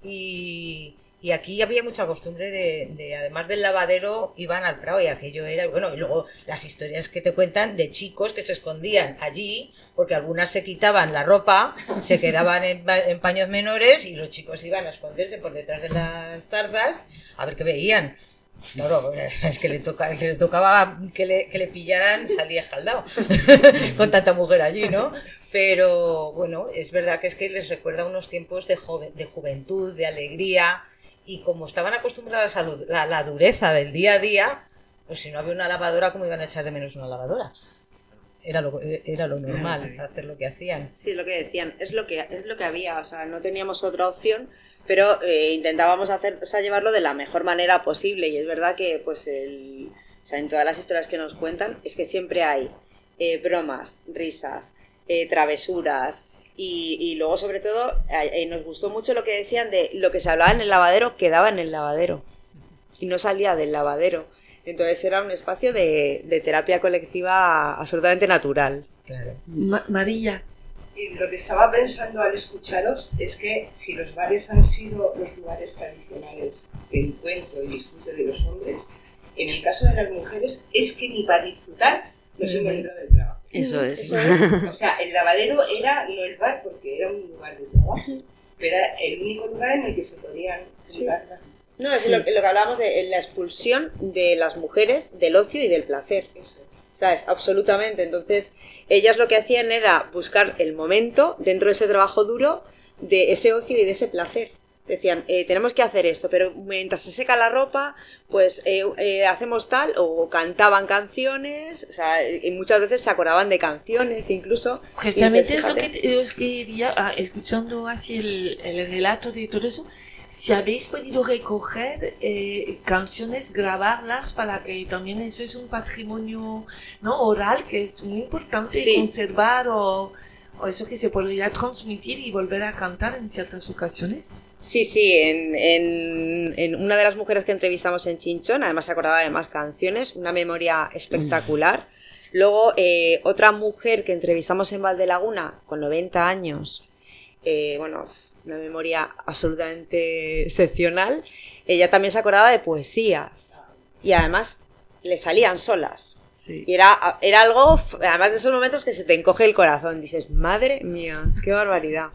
Speaker 2: Y, y aquí había mucha costumbre de, de, además del lavadero, iban al Prado, y aquello era, bueno, y luego las historias que te cuentan de chicos que se escondían allí, porque algunas se quitaban la ropa, se quedaban en, en paños menores, y los chicos iban a esconderse por detrás de las tardas a ver qué veían. Claro, es que le, toca, el que le tocaba que le, que le pillaran salía escaldado con tanta mujer allí, ¿no? Pero bueno, es verdad que es que les recuerda unos tiempos de, joven, de juventud, de alegría, y como estaban acostumbradas a la, la dureza del día a día, pues si no había una lavadora, ¿cómo iban a echar de menos una lavadora? Era lo, era lo normal, hacer lo que hacían.
Speaker 3: Sí, lo que decían, es lo que, es lo que había, o sea, no teníamos otra opción, pero eh, intentábamos hacer, o sea, llevarlo de la mejor manera posible, y es verdad que pues el, o sea, en todas las historias que nos cuentan es que siempre hay eh, bromas, risas, eh, travesuras, y, y luego sobre todo eh, nos gustó mucho lo que decían de lo que se hablaba en el lavadero quedaba en el lavadero y no salía del lavadero. Entonces era un espacio de, de terapia colectiva absolutamente natural.
Speaker 2: Claro.
Speaker 1: Ma- María.
Speaker 6: Y lo que estaba pensando al escucharos es que si los bares han sido los lugares tradicionales de encuentro y disfrute de los hombres, en el caso de las mujeres es que ni para disfrutar no se encuentra del trabajo.
Speaker 4: Eso es.
Speaker 6: Eso es. O sea, el lavadero era no el bar porque era un lugar de trabajo, pero era el único lugar en el que se podían jugar las mujeres.
Speaker 3: No, es
Speaker 1: Sí.
Speaker 3: lo, lo que hablábamos de la expulsión de las mujeres del ocio y del placer.
Speaker 6: Eso es.
Speaker 3: ¿Sabes? Absolutamente. Entonces, ellas lo que hacían era buscar el momento dentro de ese trabajo duro de ese ocio y de ese placer. Decían, eh, tenemos que hacer esto, pero mientras se seca la ropa, pues eh, eh, hacemos tal, o cantaban canciones, o sea, y muchas veces se acordaban de canciones incluso.
Speaker 1: Precisamente
Speaker 3: Y
Speaker 1: es lo
Speaker 3: fíjate.
Speaker 1: que te- os quería, ah, escuchando así el, el relato de todo eso, si habéis podido recoger eh, canciones, grabarlas, para que también eso es un patrimonio, ¿no?, oral, que es muy importante
Speaker 3: Sí.
Speaker 1: conservar, o, o eso que se podría transmitir y volver a cantar en ciertas ocasiones.
Speaker 3: Sí, sí, en, en, en una de las mujeres que entrevistamos en Chinchón, además se acordaba de más canciones, una memoria espectacular. Luego, eh, otra mujer que entrevistamos en Valdelaguna, con noventa años, eh, bueno, una memoria absolutamente excepcional, ella también se acordaba de poesías y además le salían solas.
Speaker 1: Sí.
Speaker 3: Y era, era algo, además de esos momentos que se te encoge el corazón, dices, madre mía, qué barbaridad.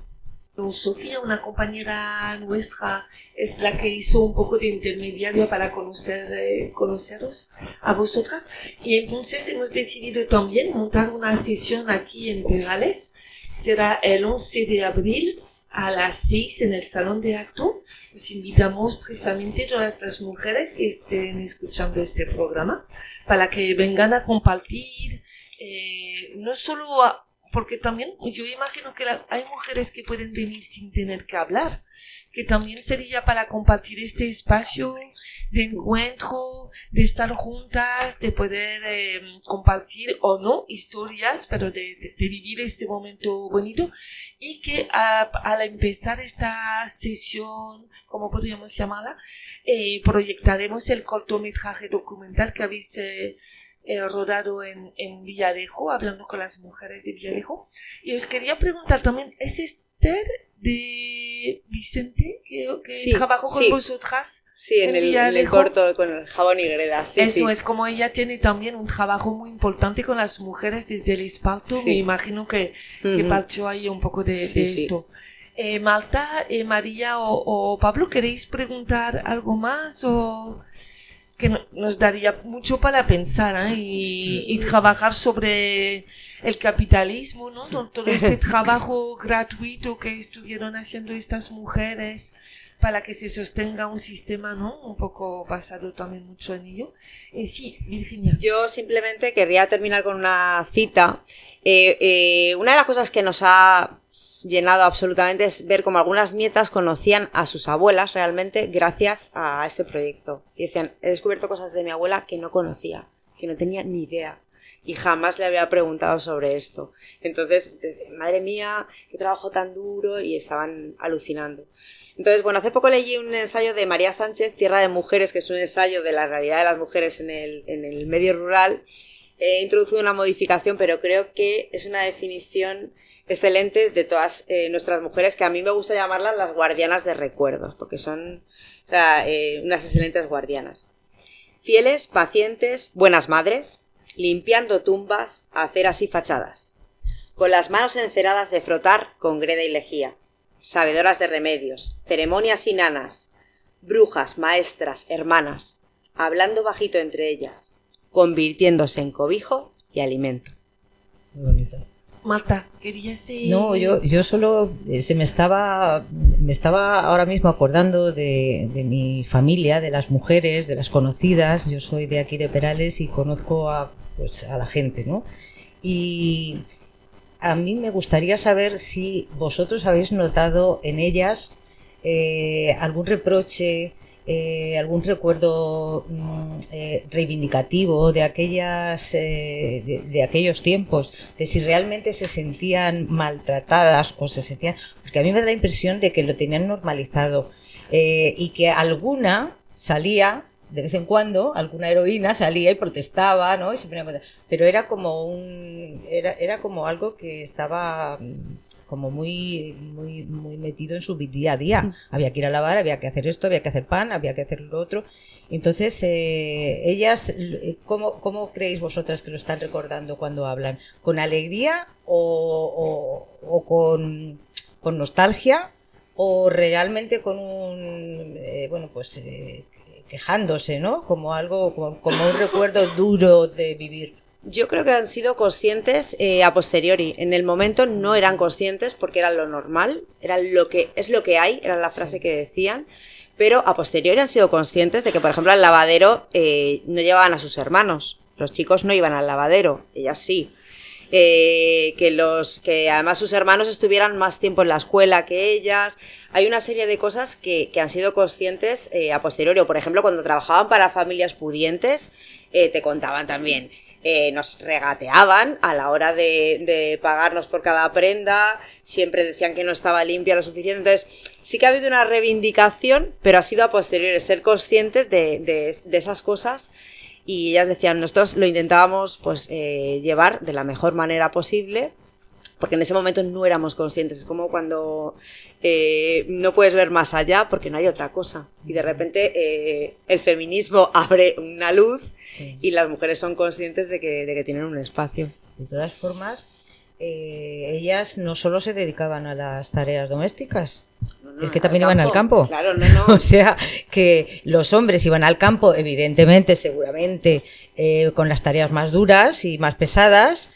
Speaker 1: Sofía, una compañera nuestra, es la que hizo un poco de intermediario para conocer, eh, conoceros a vosotras, y entonces hemos decidido también montar una sesión aquí en Perales. Será el once de abril a las seis en el Salón de Acto. Os invitamos precisamente todas las mujeres que estén escuchando este programa para que vengan a compartir, eh, no solo a, porque también yo imagino que la, hay mujeres que pueden venir sin tener que hablar, que también sería para compartir este espacio de encuentro, de estar juntas, de poder eh, compartir o no historias, pero de, de, de vivir este momento bonito, y que a, al empezar esta sesión, como podríamos llamarla, eh, proyectaremos el cortometraje documental que habéis eh, Eh, rodado en, en Villarejo, hablando con las mujeres de Villarejo. Y os quería preguntar también, ¿es Esther de Vicente que, que
Speaker 3: Sí,
Speaker 1: trabajó con
Speaker 3: sí.
Speaker 1: vosotras?
Speaker 3: Sí, en
Speaker 1: En
Speaker 3: el, en el
Speaker 1: Villarejo.
Speaker 3: corto con el jabón y greda, sí,
Speaker 1: Eso
Speaker 3: sí.
Speaker 1: es, como ella tiene también un trabajo muy importante con las mujeres desde el esparto,
Speaker 3: Sí.
Speaker 1: me imagino que, que
Speaker 3: Ujú.
Speaker 1: partió ahí un poco de,
Speaker 3: Sí,
Speaker 1: de
Speaker 3: sí.
Speaker 1: esto. Eh, Marta, eh, María o, o Pablo, ¿queréis preguntar algo más o...? Que no- nos daría mucho para pensar, ¿eh? y, y trabajar sobre el capitalismo, ¿no? Todo, todo este trabajo gratuito que estuvieron haciendo estas mujeres para que se sostenga un sistema, ¿no?, un poco basado también mucho en ello. Eh, sí, Virginia.
Speaker 3: Yo simplemente querría terminar con una cita. Eh, eh, una de las cosas que nos ha llenado absolutamente es ver cómo algunas nietas conocían a sus abuelas realmente gracias a este proyecto. Y decían, he descubierto cosas de mi abuela que no conocía, que no tenía ni idea. Y jamás le había preguntado sobre esto. Entonces, decían, madre mía, qué trabajo tan duro, y estaban alucinando. Entonces, bueno, hace poco leí un ensayo de María Sánchez, Tierra de Mujeres, que es un ensayo de la realidad de las mujeres en el, en el medio rural. He introducido una modificación, pero creo que es una definición excelente de todas eh, nuestras mujeres, que a mí me gusta llamarlas las guardianas de recuerdos, porque son, o sea, eh, unas excelentes guardianas. Fieles, pacientes, buenas madres, limpiando tumbas, aceras y fachadas, con las manos enceradas de frotar con greda y lejía, sabedoras de remedios, ceremonias y nanas, brujas, maestras, hermanas, hablando bajito entre ellas, convirtiéndose en cobijo y alimento.
Speaker 2: Muy bonito.
Speaker 1: Marta, ¿querías...? eh,
Speaker 2: No, yo, yo solo eh, se me estaba, me estaba ahora mismo acordando de, de mi familia, de las mujeres, de las conocidas. Yo soy de aquí de Perales y conozco a, pues, a la gente, ¿no? Y a mí me gustaría saber si vosotros habéis notado en ellas eh, algún reproche, eh, algún recuerdo mm, eh, reivindicativo de aquellas eh, de, de aquellos tiempos, de si realmente se sentían maltratadas o se sentían, porque a mí me da la impresión de que lo tenían normalizado, eh, y que alguna salía de vez en cuando alguna heroína salía y protestaba, ¿no? Y se ponía a contar. Pero era como un era, era como algo que estaba como muy muy muy metido en su día a día. Mm. Había que ir a lavar, había que hacer esto, había que hacer pan, había que hacer lo otro. Entonces, eh, ellas, ¿cómo, ¿cómo creéis vosotras que lo están recordando cuando hablan? ¿Con alegría o, o, o con, con nostalgia? ¿O realmente con un, eh, bueno, pues eh, quejándose, ¿no? Como algo, como, como un recuerdo duro de vivir.
Speaker 3: Yo creo que han sido conscientes eh, a posteriori. En el momento no eran conscientes porque era lo normal, era lo que es lo que hay, era la frase sí. que decían. Pero a posteriori han sido conscientes de que, por ejemplo, al lavadero eh, no llevaban a sus hermanos. Los chicos no iban al lavadero, ellas sí. Eh, que los que además sus hermanos estuvieran más tiempo en la escuela que ellas. Hay una serie de cosas que, que han sido conscientes eh, a posteriori. Por ejemplo, cuando trabajaban para familias pudientes, eh, te contaban también. Eh, nos regateaban a la hora de, de pagarnos por cada prenda, siempre decían que no estaba limpia lo suficiente. Entonces sí que ha habido una reivindicación, pero ha sido a posteriori, ser conscientes de, de, de esas cosas. Y ellas decían, nosotros lo intentábamos pues eh, llevar de la mejor manera posible, porque en ese momento no éramos conscientes. Es como cuando eh, no puedes ver más allá porque no hay otra cosa. Y de repente eh, el feminismo abre una luz sí. y las mujeres son conscientes de que, de que tienen un espacio.
Speaker 2: De todas formas, eh, ellas no solo se dedicaban a las tareas domésticas. No, no, es que también iban al campo.
Speaker 3: Claro, no, no.
Speaker 2: O sea, que los hombres iban al campo, evidentemente, seguramente, eh, con las tareas más duras y más pesadas,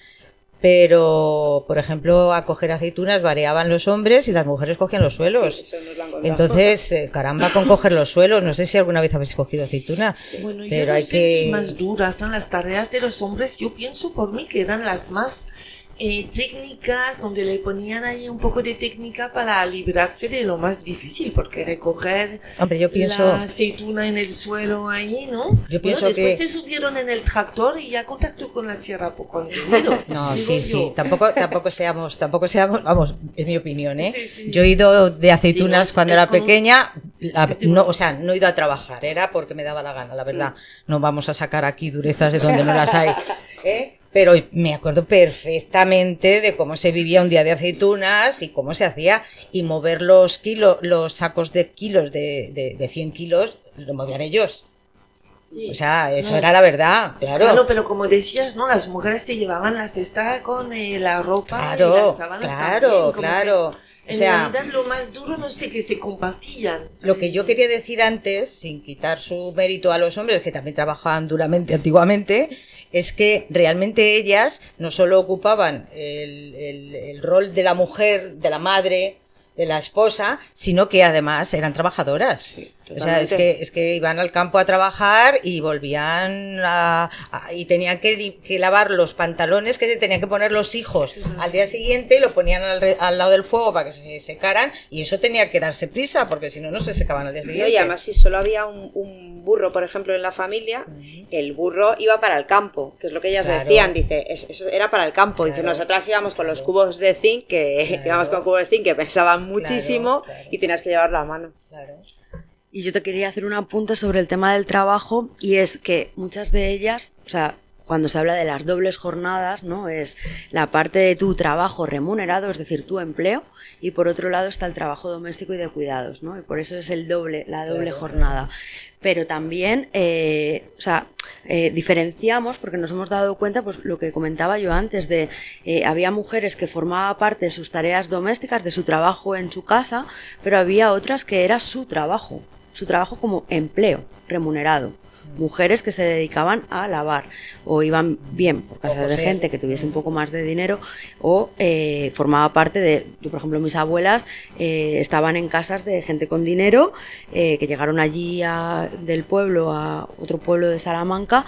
Speaker 2: pero, por ejemplo, a coger aceitunas variaban los hombres y las mujeres cogían los suelos.
Speaker 3: Sí, eso nos lo han contado.
Speaker 2: Entonces, eh, caramba con coger los suelos. No sé si alguna vez habéis cogido aceitunas.
Speaker 1: Sí. Bueno,
Speaker 2: pero
Speaker 1: yo no
Speaker 2: hay
Speaker 1: sé
Speaker 2: que...
Speaker 1: si más duras son las tareas de los hombres. Yo pienso por mí que eran las más... Eh, técnicas, donde le ponían ahí un poco de técnica para librarse de lo más difícil, porque recoger
Speaker 2: Hombre, yo pienso,
Speaker 1: la aceituna en el suelo ahí, ¿no?
Speaker 2: Yo pienso
Speaker 1: bueno, después
Speaker 2: que...
Speaker 1: se subieron en el tractor y ya contactó con la tierra poco anterior.
Speaker 2: No, sí, yo. sí, tampoco, tampoco seamos, tampoco seamos, vamos, es mi opinión, ¿eh?
Speaker 1: Sí, sí.
Speaker 2: Yo he ido de aceitunas sí, no, cuando era con... pequeña, la, no, o sea, no he ido a trabajar, era porque me daba la gana, la verdad. No vamos a sacar aquí durezas de donde no las hay, ¿eh? Pero me acuerdo perfectamente de cómo se vivía un día de aceitunas y cómo se hacía, y mover los kilos, los sacos de kilos de, de, de cien kilos, lo movían ellos. Sí. O sea, eso no, era la verdad, claro.
Speaker 1: Claro, pero como decías, ¿no? Las mujeres se llevaban la cesta con eh, la ropa
Speaker 2: claro,
Speaker 1: y las sábanas
Speaker 2: claro,
Speaker 1: también.
Speaker 2: Claro,
Speaker 1: En
Speaker 2: o sea,
Speaker 1: realidad lo más duro no sé que se compartían.
Speaker 2: Lo que yo quería decir antes, sin quitar su mérito a los hombres, que también trabajaban duramente antiguamente, es que realmente ellas no solo ocupaban el, el, el rol de la mujer, de la madre, de la esposa, sino que además eran trabajadoras. Sí, o sea, es que, es que iban al campo a trabajar y volvían a, a, y tenían que, que lavar los pantalones que se tenían que poner los hijos uh-huh. al día siguiente, y lo ponían al, al lado del fuego para que se secaran, y eso tenía que darse prisa porque si no, no se secaban al día siguiente.
Speaker 3: Y además, si solo había un, un burro, por ejemplo, en la familia, uh-huh. el burro iba para el campo, que es lo que ellas claro. decían, dice, eso, eso era para el campo. Claro. Dice, nosotras íbamos con los cubos de zinc, que claro. íbamos con cubos de zinc que pensaban muchísimo, claro, claro. y tenías que llevarlo a mano.
Speaker 2: Claro.
Speaker 4: Y yo te quería hacer un apunte sobre el tema del trabajo, y es que muchas de ellas, o sea, cuando se habla de las dobles jornadas, ¿no? Es la parte de tu trabajo remunerado, es decir, tu empleo, y por otro lado está el trabajo doméstico y de cuidados, ¿no? Y por eso es el doble, la doble claro. jornada. Pero también, eh, o sea, eh, diferenciamos, porque nos hemos dado cuenta, pues lo que comentaba yo antes, de eh, había mujeres que formaban parte de sus tareas domésticas, de su trabajo en su casa, pero había otras que era su trabajo, su trabajo como empleo remunerado. Mujeres que se dedicaban a lavar, o iban bien por casa de gente que tuviese un poco más de dinero, o eh, formaba parte de, yo por ejemplo mis abuelas eh, estaban en casas de gente con dinero, eh, que llegaron allí a, del pueblo a otro pueblo de Salamanca,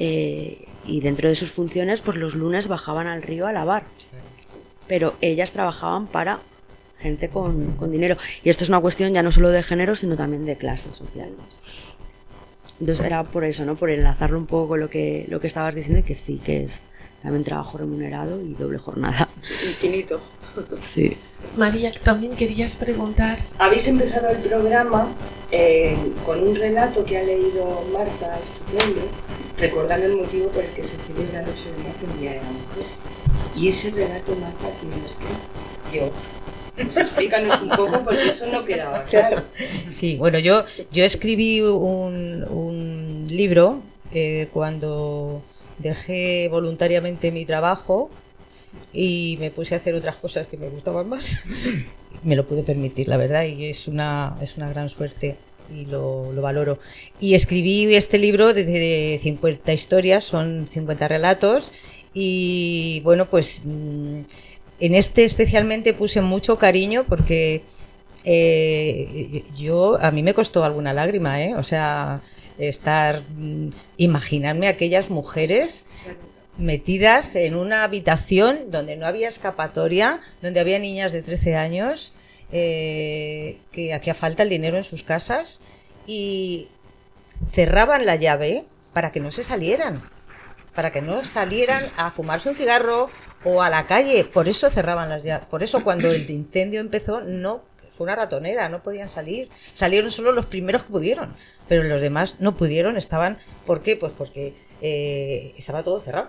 Speaker 4: eh, y dentro de sus funciones pues los lunes bajaban al río a lavar, pero ellas trabajaban para gente con, con dinero, y esto es una cuestión ya no solo de género sino también de clase social. Entonces era por eso, ¿no? Por enlazarlo un poco con lo que, lo que estabas diciendo, y que sí, que es también trabajo remunerado y doble jornada.
Speaker 3: Infinito.
Speaker 4: Sí.
Speaker 1: María, también querías preguntar.
Speaker 6: Habéis empezado el programa eh, con un relato que ha leído Marta, estupendo, recordando el motivo por el que se celebra el ocho de marzo, el Día de la Mujer. Y ese relato, Marta, ¿quién lo escribe? Yo. Pues explícanos un poco porque eso no quedaba claro.
Speaker 2: Sí, bueno, yo, yo escribí un, un libro eh, cuando dejé voluntariamente mi trabajo y me puse a hacer otras cosas que me gustaban más. Me lo pude permitir, la verdad, y es una, es una gran suerte y lo, lo valoro. Y escribí este libro de, de cincuenta historias, son cincuenta relatos y bueno, pues en este especialmente puse mucho cariño porque eh, yo, a mí me costó alguna lágrima, ¿eh? O sea, estar, imaginarme aquellas mujeres metidas en una habitación donde no había escapatoria, donde había niñas de trece años, eh, que hacía falta el dinero en sus casas y cerraban la llave para que no se salieran, para que no salieran a fumarse un cigarro o a la calle. Por eso cerraban las llaves. Por eso cuando el incendio empezó no fue una ratonera, no podían salir. Salieron solo los primeros que pudieron, pero los demás no pudieron, estaban... ¿Por qué? Pues porque eh, estaba todo cerrado.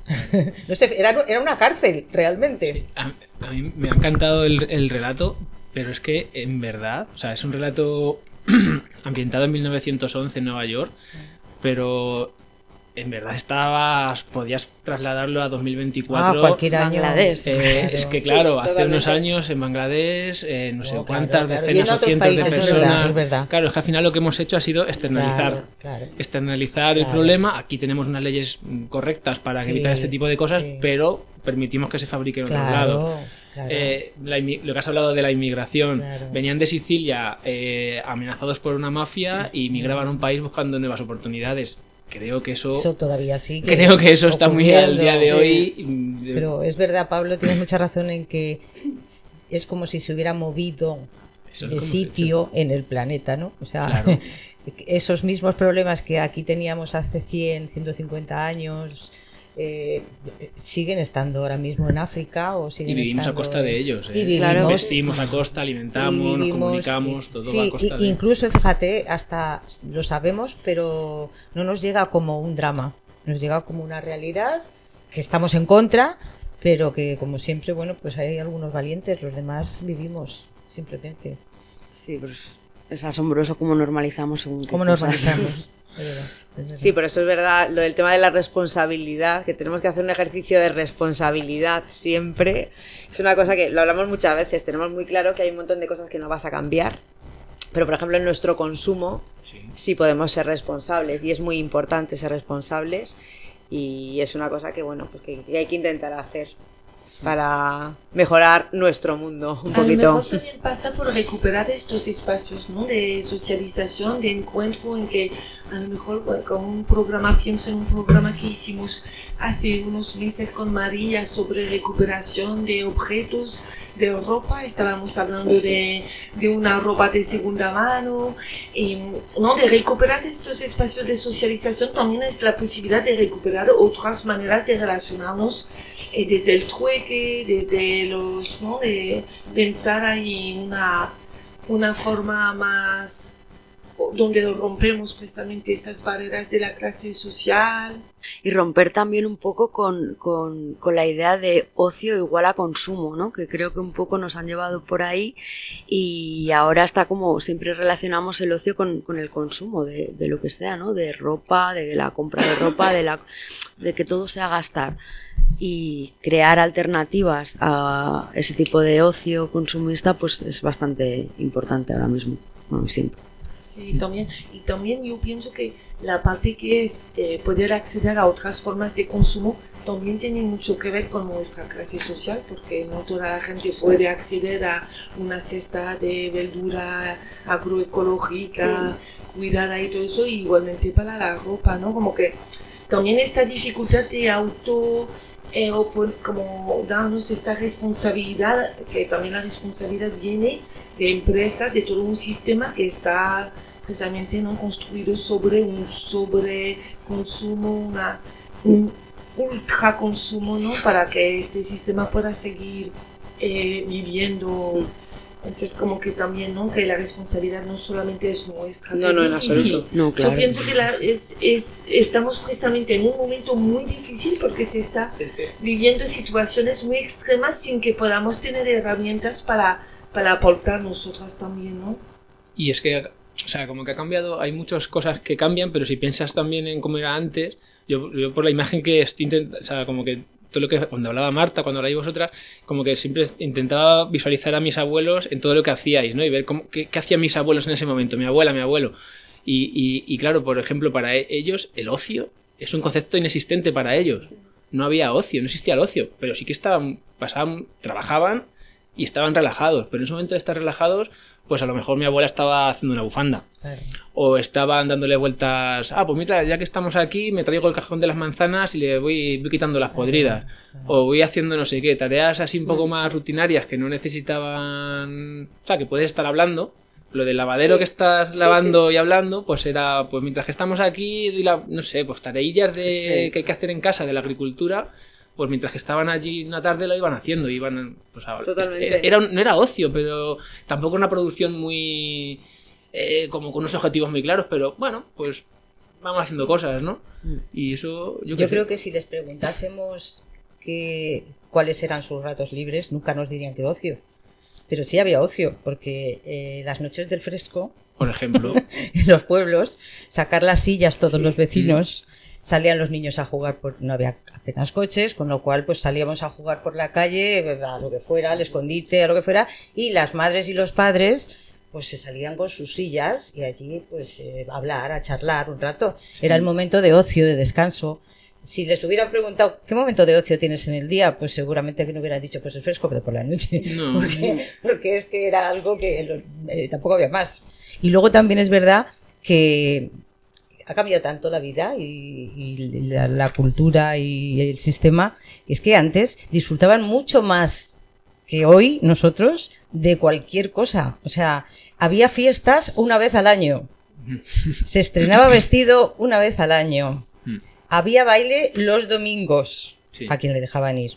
Speaker 2: No sé, era, era una cárcel, realmente.
Speaker 5: Sí, a, a mí me ha encantado el, el relato, pero es que en verdad, o sea, es un relato ambientado en mil novecientos once en Nueva York, pero en verdad estabas, podías trasladarlo a dos mil veinticuatro.
Speaker 2: Ah, cualquier año.
Speaker 4: Bangladesh.
Speaker 5: Eh,
Speaker 2: Claro.
Speaker 5: es que claro,
Speaker 3: Sí,
Speaker 5: hace
Speaker 3: totalmente.
Speaker 5: unos años en Bangladesh, eh, no sé
Speaker 2: Oh,
Speaker 5: cuántas
Speaker 2: claro, claro.
Speaker 5: decenas
Speaker 2: Y en
Speaker 5: o
Speaker 2: otros
Speaker 5: cientos
Speaker 2: países,
Speaker 5: de
Speaker 2: es
Speaker 5: personas.
Speaker 2: verdad, es verdad.
Speaker 5: Claro, es que al final lo que hemos hecho ha sido externalizar.
Speaker 2: Claro, claro.
Speaker 5: Externalizar el
Speaker 2: Claro.
Speaker 5: problema. Aquí tenemos unas leyes correctas para
Speaker 2: Sí,
Speaker 5: evitar este tipo de cosas,
Speaker 2: sí.
Speaker 5: pero permitimos que se fabrique en otro
Speaker 2: Claro,
Speaker 5: lado.
Speaker 2: claro.
Speaker 5: Eh, la inmi- lo que has hablado de la inmigración.
Speaker 2: Claro.
Speaker 5: Venían de Sicilia eh, amenazados por una mafia y migraban a un país buscando nuevas oportunidades. Creo que eso,
Speaker 2: Eso todavía sí. Que
Speaker 5: creo que eso está muy al día de
Speaker 2: ocurriendo.
Speaker 5: hoy.
Speaker 2: Pero es verdad, Pablo, tienes mucha razón en que es como si se hubiera movido
Speaker 5: Eso es
Speaker 2: de
Speaker 5: como si-
Speaker 2: sitio en el planeta, ¿no? O sea,
Speaker 5: Claro.
Speaker 2: esos mismos problemas que aquí teníamos hace cien, ciento cincuenta años, eh, siguen estando ahora mismo en África o
Speaker 5: Y
Speaker 2: siguen
Speaker 5: vivimos a
Speaker 2: estando
Speaker 5: costa
Speaker 2: en-
Speaker 5: de ellos.
Speaker 2: Y
Speaker 5: eh.
Speaker 2: vivimos,
Speaker 5: Vestimos a costa, alimentamos,
Speaker 2: y
Speaker 5: nos
Speaker 2: vivimos,
Speaker 5: comunicamos,
Speaker 2: y-
Speaker 5: todo
Speaker 2: sí,
Speaker 5: va a costa
Speaker 2: y-
Speaker 5: de...
Speaker 2: incluso, fíjate, hasta lo sabemos, pero no nos llega como un drama, nos llega como una realidad que estamos en contra, pero que como siempre, bueno, pues hay algunos valientes, los demás vivimos simplemente.
Speaker 4: Sí, pues es asombroso cómo normalizamos según qué
Speaker 2: ¿Cómo
Speaker 4: cosas.
Speaker 2: normalizamos? Es verdad, es verdad.
Speaker 3: Sí, por eso es verdad lo del tema de la responsabilidad, que tenemos que hacer un ejercicio de responsabilidad siempre. Es una cosa que lo hablamos muchas veces, tenemos muy claro que hay un montón de cosas que no vas a cambiar, pero por ejemplo en nuestro consumo
Speaker 5: Sí.
Speaker 3: sí podemos ser responsables y es muy importante ser responsables y es una cosa que bueno, pues que, que hay que intentar hacer para mejorar nuestro mundo un
Speaker 1: A lo
Speaker 3: poquito.
Speaker 1: mejor también pasa por recuperar estos espacios, ¿no? De socialización, de encuentro, en que a lo mejor bueno, con un programa, pienso en un programa que hicimos hace unos meses con María sobre recuperación de objetos de ropa, estábamos hablando de, de una ropa de segunda mano, y, ¿no? De recuperar estos espacios de socialización también es la posibilidad de recuperar otras maneras de relacionarnos, eh, desde el trueque, desde los, ¿no? De pensar ahí una, una forma más donde rompemos precisamente estas barreras de la clase social.
Speaker 4: Y romper también un poco con, con, con la idea de ocio igual a consumo, ¿no? Que creo que un poco nos han llevado por ahí y ahora está como siempre relacionamos el ocio con, con el consumo de, de lo que sea, ¿no? De ropa, de la compra de ropa, de, la, de que todo sea gastar. Y crear alternativas a ese tipo de ocio consumista pues es bastante importante ahora mismo, bueno, siempre.
Speaker 1: Sí, también, y también yo pienso que la parte que es eh, poder acceder a otras formas de consumo también tiene mucho que ver con nuestra clase social, porque no toda la gente puede acceder a una cesta de verdura agroecológica, cuidada y todo eso, y igualmente para la ropa, ¿no? Como que también esta dificultad de auto... Eh, o por, como darnos esta responsabilidad, que también la responsabilidad viene de empresas, de todo un sistema que está precisamente no construido sobre un sobreconsumo, una, un, ultra consumo, ¿no? Para que este sistema pueda seguir eh, viviendo. Entonces, como que también, ¿no? Que la responsabilidad no solamente es nuestra.
Speaker 3: No, no, en absoluto.
Speaker 4: No, claro.
Speaker 1: Yo pienso que la, es, es, estamos precisamente en un momento muy difícil porque se está viviendo situaciones muy extremas sin que podamos tener herramientas para, para aportar nosotras también, ¿no?
Speaker 5: Y es que, o sea, como que ha cambiado, hay muchas cosas que cambian, pero si piensas también en cómo era antes, yo, yo por la imagen que estoy intentando, o sea, como que todo lo que cuando hablaba Marta, cuando habláis vosotras, como que siempre intentaba visualizar a mis abuelos en todo lo que hacíais, ¿no? Y ver cómo, qué, qué hacían mis abuelos en ese momento, mi abuela, mi abuelo. Y, y, y claro, por ejemplo, para ellos el ocio es un concepto inexistente para ellos. No había ocio, no existía el ocio, pero sí que estaban, pasaban, trabajaban y estaban relajados. Pero en ese momento de estar relajados, pues a lo mejor mi abuela estaba haciendo una bufanda. Claro. O estaban dándole vueltas. Ah, pues mira, ya que estamos aquí, me traigo el cajón de las manzanas y le voy, voy quitando las podridas. O voy haciendo no sé qué, tareas así un poco más rutinarias que no necesitaban. O sea, que puedes estar hablando. Lo del lavadero sí. que estás lavando sí, sí. y hablando, pues era, pues mientras que estamos aquí, la, no sé, pues tareillas de, sí. que hay que hacer en casa de la agricultura. Pues mientras que estaban allí una tarde lo iban haciendo, iban, pues,
Speaker 3: totalmente.
Speaker 5: Era, no era ocio, pero tampoco una producción muy eh, como con unos objetivos muy claros, pero bueno, pues vamos haciendo cosas, ¿no? Y eso
Speaker 2: yo, yo creo que si les preguntásemos que, cuáles eran sus ratos libres, nunca nos dirían que ocio, pero sí había ocio, porque eh, las noches del fresco,
Speaker 5: por ejemplo,
Speaker 2: en los pueblos, sacar las sillas todos los vecinos. Mm. Salían los niños a jugar, por, no había apenas coches, con lo cual pues salíamos a jugar por la calle, a lo que fuera, al escondite, a lo que fuera, y las madres y los padres pues se salían con sus sillas y allí pues eh, a hablar, a charlar un rato. Sí. Era el momento de ocio, de descanso. Si les hubieran preguntado ¿qué momento de ocio tienes en el día? Pues seguramente que no hubieran dicho pues el fresco, pero por la noche. No. Porque, porque es que era algo que eh, tampoco había más. Y luego también es verdad que ha cambiado tanto la vida y, y la, la cultura y el sistema, es que antes disfrutaban mucho más que hoy nosotros de cualquier cosa. O sea, había fiestas una vez al año, se estrenaba vestido una vez al año, había baile los domingos, sí. a quien le dejaban ir,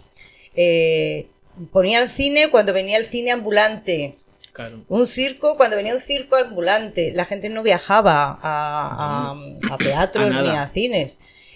Speaker 2: eh, ponían cine cuando venía el cine ambulante. Claro. Un circo, cuando venía un circo ambulante, la gente no viajaba a, a, a teatros a ni a cines.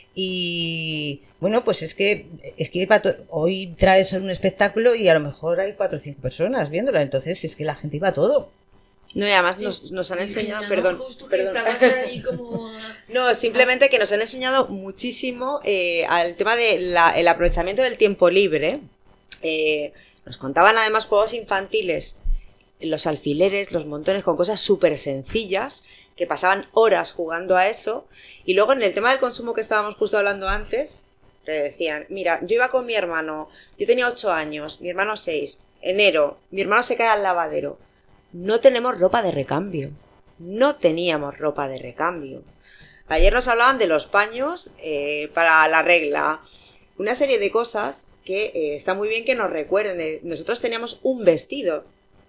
Speaker 2: Y bueno, pues es que, es que hoy traes un espectáculo y a lo mejor hay cuatro o cinco personas viéndola, entonces es que la gente iba a todo.
Speaker 3: No, y además sí. nos, nos han enseñado, sí, perdón,
Speaker 1: no,
Speaker 3: perdón.
Speaker 1: Ahí como...
Speaker 3: no, simplemente que nos han enseñado muchísimo eh, al tema del de aprovechamiento del tiempo libre. Eh, nos contaban además juegos infantiles, los alfileres, los montones, con cosas súper sencillas, que pasaban horas jugando a eso. Y luego en el tema del consumo que estábamos justo hablando antes, le decían, mira, yo iba con mi hermano, yo tenía ocho años, mi hermano seis, enero, mi hermano se cae al lavadero. No tenemos ropa de recambio, no teníamos ropa de recambio. Ayer nos hablaban de los paños eh, para la regla, una serie de cosas que eh, está muy bien que nos recuerden. Nosotros teníamos un vestido,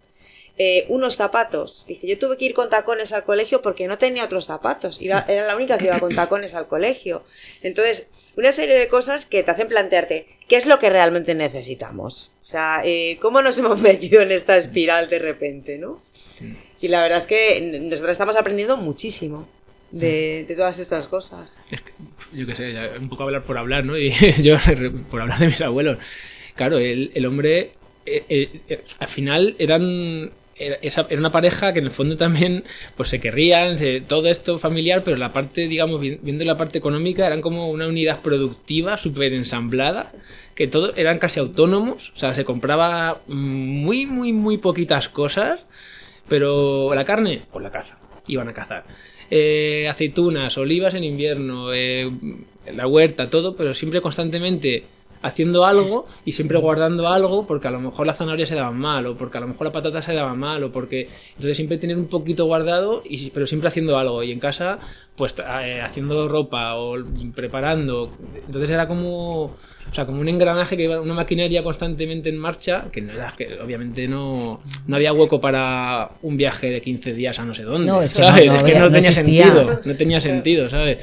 Speaker 3: Eh, unos zapatos. Dice, yo tuve que ir con tacones al colegio porque no tenía otros zapatos. Iba, era la única que iba con tacones al colegio. Entonces, una serie de cosas que te hacen plantearte qué es lo que realmente necesitamos. O sea, eh, cómo nos hemos metido en esta espiral de repente, ¿no? Y la verdad es que nosotros estamos aprendiendo muchísimo de, de todas estas cosas.
Speaker 5: Es que, yo qué sé, ya, un poco hablar por hablar, ¿no? Y yo, por hablar de mis abuelos. Claro, el, el hombre, eh, eh, al final eran... Era, esa, era una pareja que en el fondo también pues se querrían, se, todo esto familiar, pero la parte, digamos, viendo la parte económica, eran como una unidad productiva súper ensamblada, que todos eran casi autónomos, o sea, se compraba muy, muy, muy poquitas cosas, pero la carne, pues la caza, iban a cazar. Eh, aceitunas, olivas en invierno, eh, la huerta, todo, pero siempre constantemente haciendo algo y siempre guardando algo porque a lo mejor las zanahorias se daban mal o porque a lo mejor la patata se daba mal o porque... Entonces siempre tener un poquito guardado y, pero siempre haciendo algo y en casa pues eh, haciendo ropa o preparando. Entonces era como... O sea, como un engranaje, que iba una maquinaria constantemente en marcha, que no era, que obviamente no, no había hueco para un viaje de quince días a no sé dónde,
Speaker 2: no, es que
Speaker 5: ¿sabes?
Speaker 2: No, no,
Speaker 5: es que no, no tenía
Speaker 2: existía.
Speaker 5: sentido, no tenía sentido, ¿sabes?
Speaker 2: No, no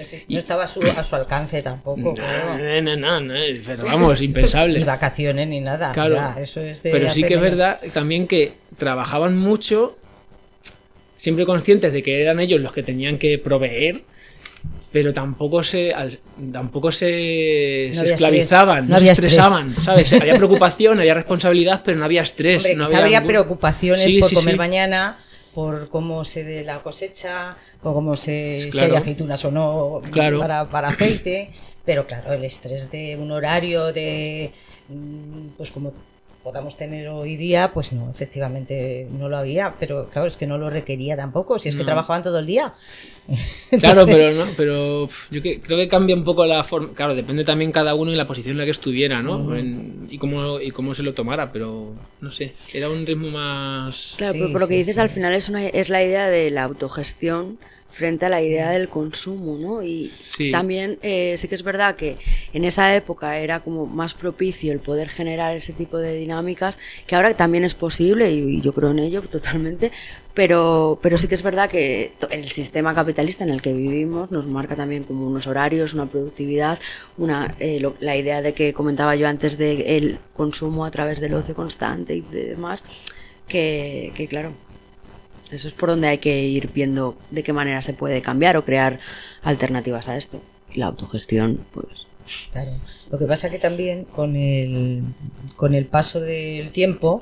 Speaker 2: exist- no estaba a su, a su alcance tampoco. claro.
Speaker 5: No, no, no, no, pero vamos, impensable.
Speaker 2: Ni vacaciones ni nada.
Speaker 5: Claro,
Speaker 2: ya, eso es de
Speaker 5: pero sí
Speaker 2: hace
Speaker 5: que es
Speaker 2: menos.
Speaker 5: verdad también que trabajaban mucho, siempre conscientes de que eran ellos los que tenían que proveer, pero tampoco se al- tampoco se,
Speaker 2: No
Speaker 5: se
Speaker 2: había
Speaker 5: esclavizaban,
Speaker 2: estrés,
Speaker 5: no,
Speaker 2: no
Speaker 5: se
Speaker 2: había
Speaker 5: estresaban, ¿sabes? Había preocupación, había responsabilidad, pero no había estrés.
Speaker 2: Hombre,
Speaker 5: no
Speaker 2: quizá
Speaker 5: había
Speaker 2: habría
Speaker 5: ningún-
Speaker 2: preocupaciones
Speaker 5: Sí,
Speaker 2: por
Speaker 5: sí,
Speaker 2: comer
Speaker 5: sí.
Speaker 2: mañana, por cómo se dé la cosecha, o cómo se si
Speaker 5: Claro.
Speaker 2: hay aceitunas o no
Speaker 5: Claro.
Speaker 2: para, para aceite, pero claro, el estrés de un horario de mm, pues como podamos tener hoy día, pues no, efectivamente no lo había, pero claro, es que no lo requería tampoco, si es que
Speaker 5: No.
Speaker 2: trabajaban todo el día.
Speaker 5: Claro,
Speaker 2: Entonces,
Speaker 5: pero no, pero uf, yo que- creo que cambia un poco la forma. Claro, depende también cada uno y la posición en la que estuviera, ¿no? En- y cómo y cómo se lo tomara, pero no sé, era un ritmo más.
Speaker 4: Claro,
Speaker 2: Sí,
Speaker 4: pero por lo que
Speaker 2: sí,
Speaker 4: dices
Speaker 2: sí.
Speaker 4: al final es, una, es la idea de la autogestión frente a la idea del consumo, ¿no? Y
Speaker 5: Sí.
Speaker 4: también eh, sí que es verdad que en esa época era como más propicio el poder generar ese tipo de dinámicas, que ahora también es posible y, y yo creo en ello totalmente, pero, pero sí que es verdad que to- el sistema capitalista en el que vivimos nos marca también como unos horarios, una productividad, una eh, lo- la idea de que comentaba yo antes de el consumo a través del ocio constante y de demás, que, que claro, eso es por donde hay que ir viendo de qué manera se puede cambiar o crear alternativas a esto. Y la autogestión, pues...
Speaker 2: Claro. Lo que pasa que también con el, con el paso del tiempo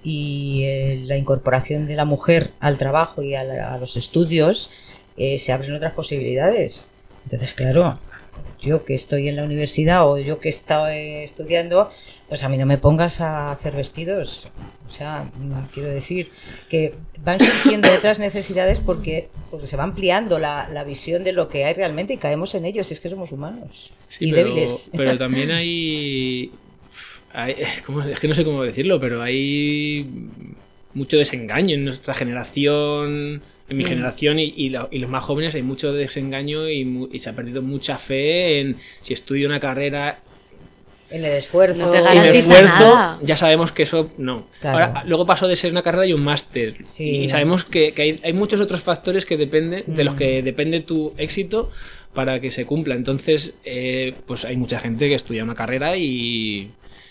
Speaker 2: y eh, la incorporación de la mujer al trabajo y a, la- a los estudios, eh, se abren otras posibilidades. Entonces, claro, yo que estoy en la universidad o yo que he estado eh, estudiando, pues a mí no me pongas a hacer vestidos. O sea, mm, quiero decir que van surgiendo otras necesidades porque, porque se va ampliando la, la visión de lo que hay realmente y caemos en ellos. Y es que somos humanos
Speaker 5: Sí,
Speaker 2: y
Speaker 5: pero,
Speaker 2: débiles.
Speaker 5: pero también hay, hay ¿cómo? Es que no sé cómo decirlo, pero hay mucho desengaño en nuestra generación, en mi
Speaker 2: Mm.
Speaker 5: generación y, y, la- y los más jóvenes hay mucho desengaño y, mu- y se ha perdido mucha fe en si estudio una carrera
Speaker 2: En el esfuerzo.
Speaker 4: No te
Speaker 5: y me
Speaker 4: garantiza
Speaker 5: esfuerzo,
Speaker 4: nada.
Speaker 5: ya sabemos que eso no.
Speaker 2: Claro.
Speaker 5: Ahora, luego pasó de ser una carrera y un máster.
Speaker 2: Sí.
Speaker 5: Y sabemos que, que hay, hay muchos otros factores que dependen, de los
Speaker 2: Mm.
Speaker 5: que depende tu éxito para que se cumpla. Entonces, eh, pues hay mucha gente que estudia una carrera y,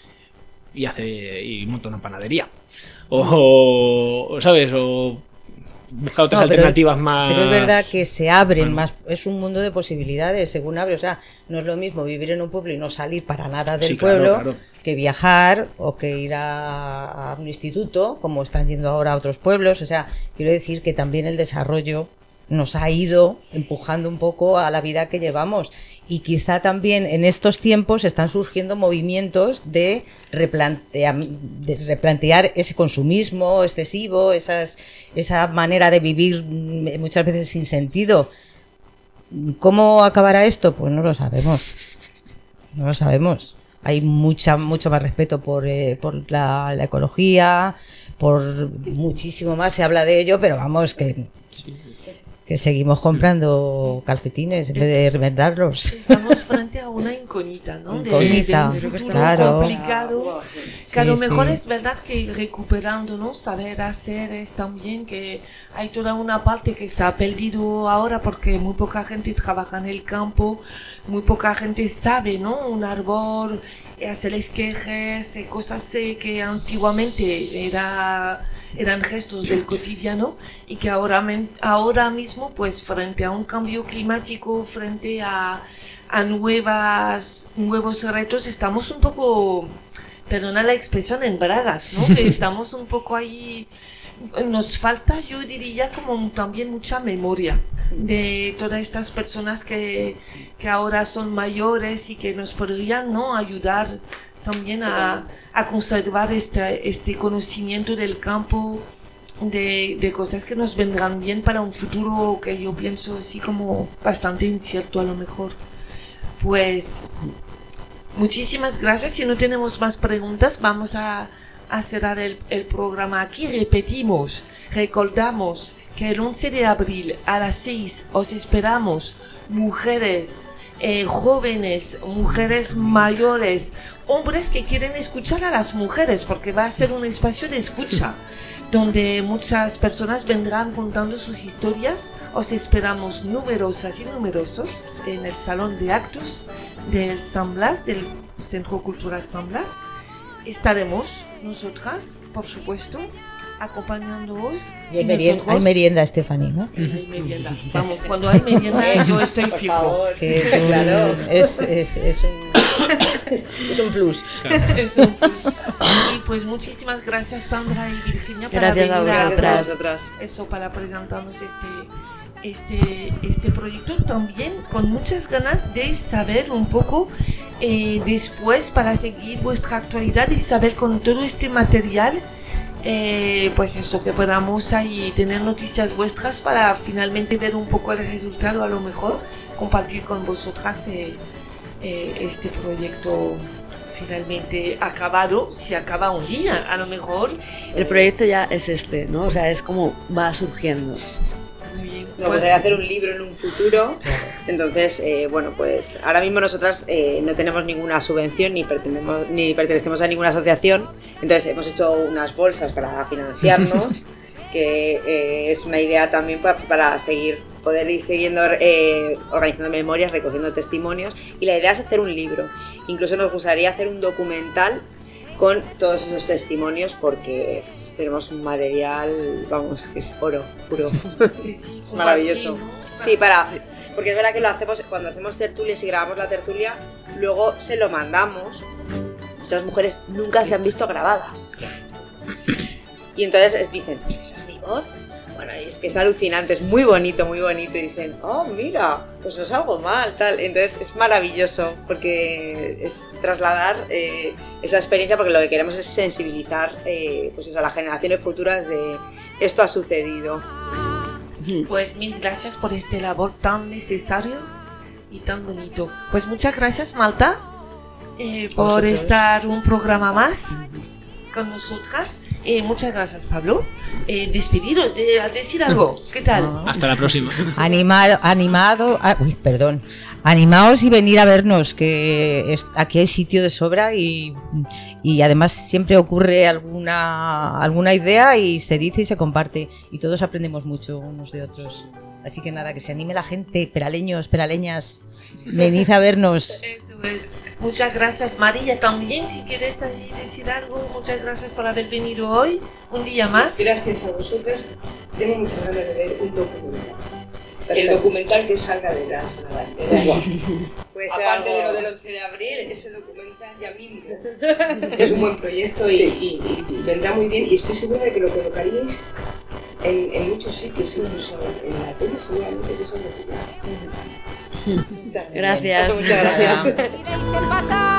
Speaker 5: y hace y monta una panadería. O, o, ¿sabes? O busca otras
Speaker 2: No, pero-
Speaker 5: alternativas más.
Speaker 2: Pero es verdad que se abren
Speaker 5: Bueno.
Speaker 2: más, es un mundo de posibilidades según abre, o sea, no es lo mismo vivir en un pueblo y no salir para nada del
Speaker 5: Sí, claro,
Speaker 2: pueblo
Speaker 5: claro.
Speaker 2: que viajar o que ir a, a un instituto, como están yendo ahora a otros pueblos, o sea, quiero decir que también el desarrollo nos ha ido empujando un poco a la vida que llevamos y quizá también en estos tiempos están surgiendo movimientos de, replantea- de replantear ese consumismo excesivo, esas, esa manera de vivir mm, muchas veces sin sentido. ¿Cómo acabará esto? Pues no lo sabemos. No lo sabemos. Hay mucha, mucho más respeto por, eh, por la, la ecología, por muchísimo más se habla de ello, pero vamos, que, que seguimos comprando calcetines en vez de reventarlos.
Speaker 1: Estamos frente a una incógnita, ¿no? De-
Speaker 2: Incógnita,
Speaker 1: de, un futuro
Speaker 2: claro.
Speaker 1: complicado.
Speaker 2: Sí,
Speaker 1: Que a lo mejor
Speaker 2: sí.
Speaker 1: es verdad que recuperándonos, saber hacer es también que hay toda una parte que se ha perdido ahora porque muy poca gente trabaja en el campo, muy poca gente sabe, ¿no? Un árbol, eh, hacer esquejes, eh, cosas eh, que antiguamente era, eran gestos del cotidiano y que ahora, men- ahora mismo, pues frente a un cambio climático, frente a, a nuevas, nuevos retos, estamos un poco, perdona la expresión, en bragas, ¿no? Que estamos un poco ahí, nos falta, yo diría, como también mucha memoria de todas estas personas que, que ahora son mayores y que nos podrían, ¿no? Ayudar también a, a conservar este, este conocimiento del campo, de, de cosas que nos vendrán bien para un futuro que yo pienso así como bastante incierto a lo mejor. Pues muchísimas gracias. Si no tenemos más preguntas, vamos a, a cerrar el, el programa aquí. Repetimos, recordamos que el once de abril a las seis os esperamos, mujeres eh, jóvenes, mujeres mayores, hombres que quieren escuchar a las mujeres, porque va a ser un espacio de escucha, donde muchas personas vendrán contando sus historias. Os esperamos numerosas y numerosos en el Salón de Actos del San Blas, del Centro Cultural San Blas. Estaremos nosotras, por supuesto, acompañándoos.
Speaker 2: Y hay, merienda, hay merienda, Stephanie, ¿no?
Speaker 1: Hay merienda. Vamos, cuando hay merienda yo estoy fijo.
Speaker 2: Es que es un, claro. es, es, es, un, es un plus.
Speaker 5: Claro.
Speaker 1: Es un plus. Y pues muchísimas gracias, Sandra y Virginia, para
Speaker 4: Gracias
Speaker 1: venir
Speaker 4: a
Speaker 1: a
Speaker 4: vosotras.
Speaker 3: vosotras.
Speaker 1: Eso, para presentarnos este, este, este proyecto, también con muchas ganas de saber un poco eh, después, para seguir vuestra actualidad y saber con todo este material, eh, pues eso, que podamos ahí tener noticias vuestras para finalmente ver un poco el resultado, a lo mejor compartir con vosotras eh, eh, este proyecto finalmente acabado, si acaba un día, a lo mejor.
Speaker 4: El proyecto ya es este, ¿no? O sea, es como va surgiendo.
Speaker 1: Muy bien.
Speaker 3: Nos gustaría hacer un libro en un futuro. Entonces, eh, bueno, pues ahora mismo nosotras eh, no tenemos ninguna subvención ni pertenecemos, ni pertenecemos a ninguna asociación. Entonces hemos hecho unas bolsas para financiarnos, que eh, es una idea también para, para seguir, poder ir siguiendo eh, organizando memorias, recogiendo testimonios. Y la idea es hacer un libro. Incluso nos gustaría hacer un documental con todos esos testimonios, porque tenemos un material, vamos, que es oro puro.
Speaker 1: Sí, sí,
Speaker 3: Es maravilloso.
Speaker 1: aquí, ¿no?
Speaker 3: Sí, para, porque es verdad que lo hacemos cuando hacemos tertulias y grabamos la tertulia, luego se lo mandamos. Muchas mujeres nunca se han visto grabadas. Y entonces es, dicen, ¿esa es mi voz? Bueno, es que es alucinante, es muy bonito, muy bonito. Y dicen, oh, mira, pues no salgo mal, tal. Entonces es maravilloso, porque es trasladar eh, esa experiencia, porque lo que queremos es sensibilizar eh, pues eso, a las generaciones futuras de esto ha sucedido.
Speaker 1: Pues mil gracias por este labor tan necesario y tan bonito. Pues muchas gracias, Malta, eh, por
Speaker 2: Vosotros.
Speaker 1: estar un programa más con nosotras. Eh, muchas gracias, Pablo. Eh, despediros, de, a decir algo. ¿Qué tal?
Speaker 5: Hasta la próxima.
Speaker 2: Animado, animado, ah, uy, perdón, animaos y venir a vernos, que es, aquí hay sitio de sobra y, y además siempre ocurre alguna, alguna idea y se dice y se comparte y todos aprendemos mucho unos de otros. Así que nada, que se anime la gente, peraleños, peraleñas, venid a vernos.
Speaker 1: Eso es. Muchas gracias, María, también, si quieres ahí decir algo. Muchas gracias por haber venido hoy, un día más.
Speaker 6: Gracias a vosotras. Tengo muchas ganas de ver un documental. El documental que salga de la bandera.
Speaker 3: Puede ser
Speaker 6: Aparte
Speaker 3: algo-
Speaker 6: de lo del once de abril, ese documental ya mismo es un buen proyecto y, y- y vendrá muy bien. Y estoy segura de que lo colocaríais en, en muchos sitios, incluso en la tele, seguramente que eso es lo que ya.
Speaker 3: Muchas
Speaker 4: Gracias.
Speaker 3: Muchas gracias.
Speaker 7: Miréis en pasar.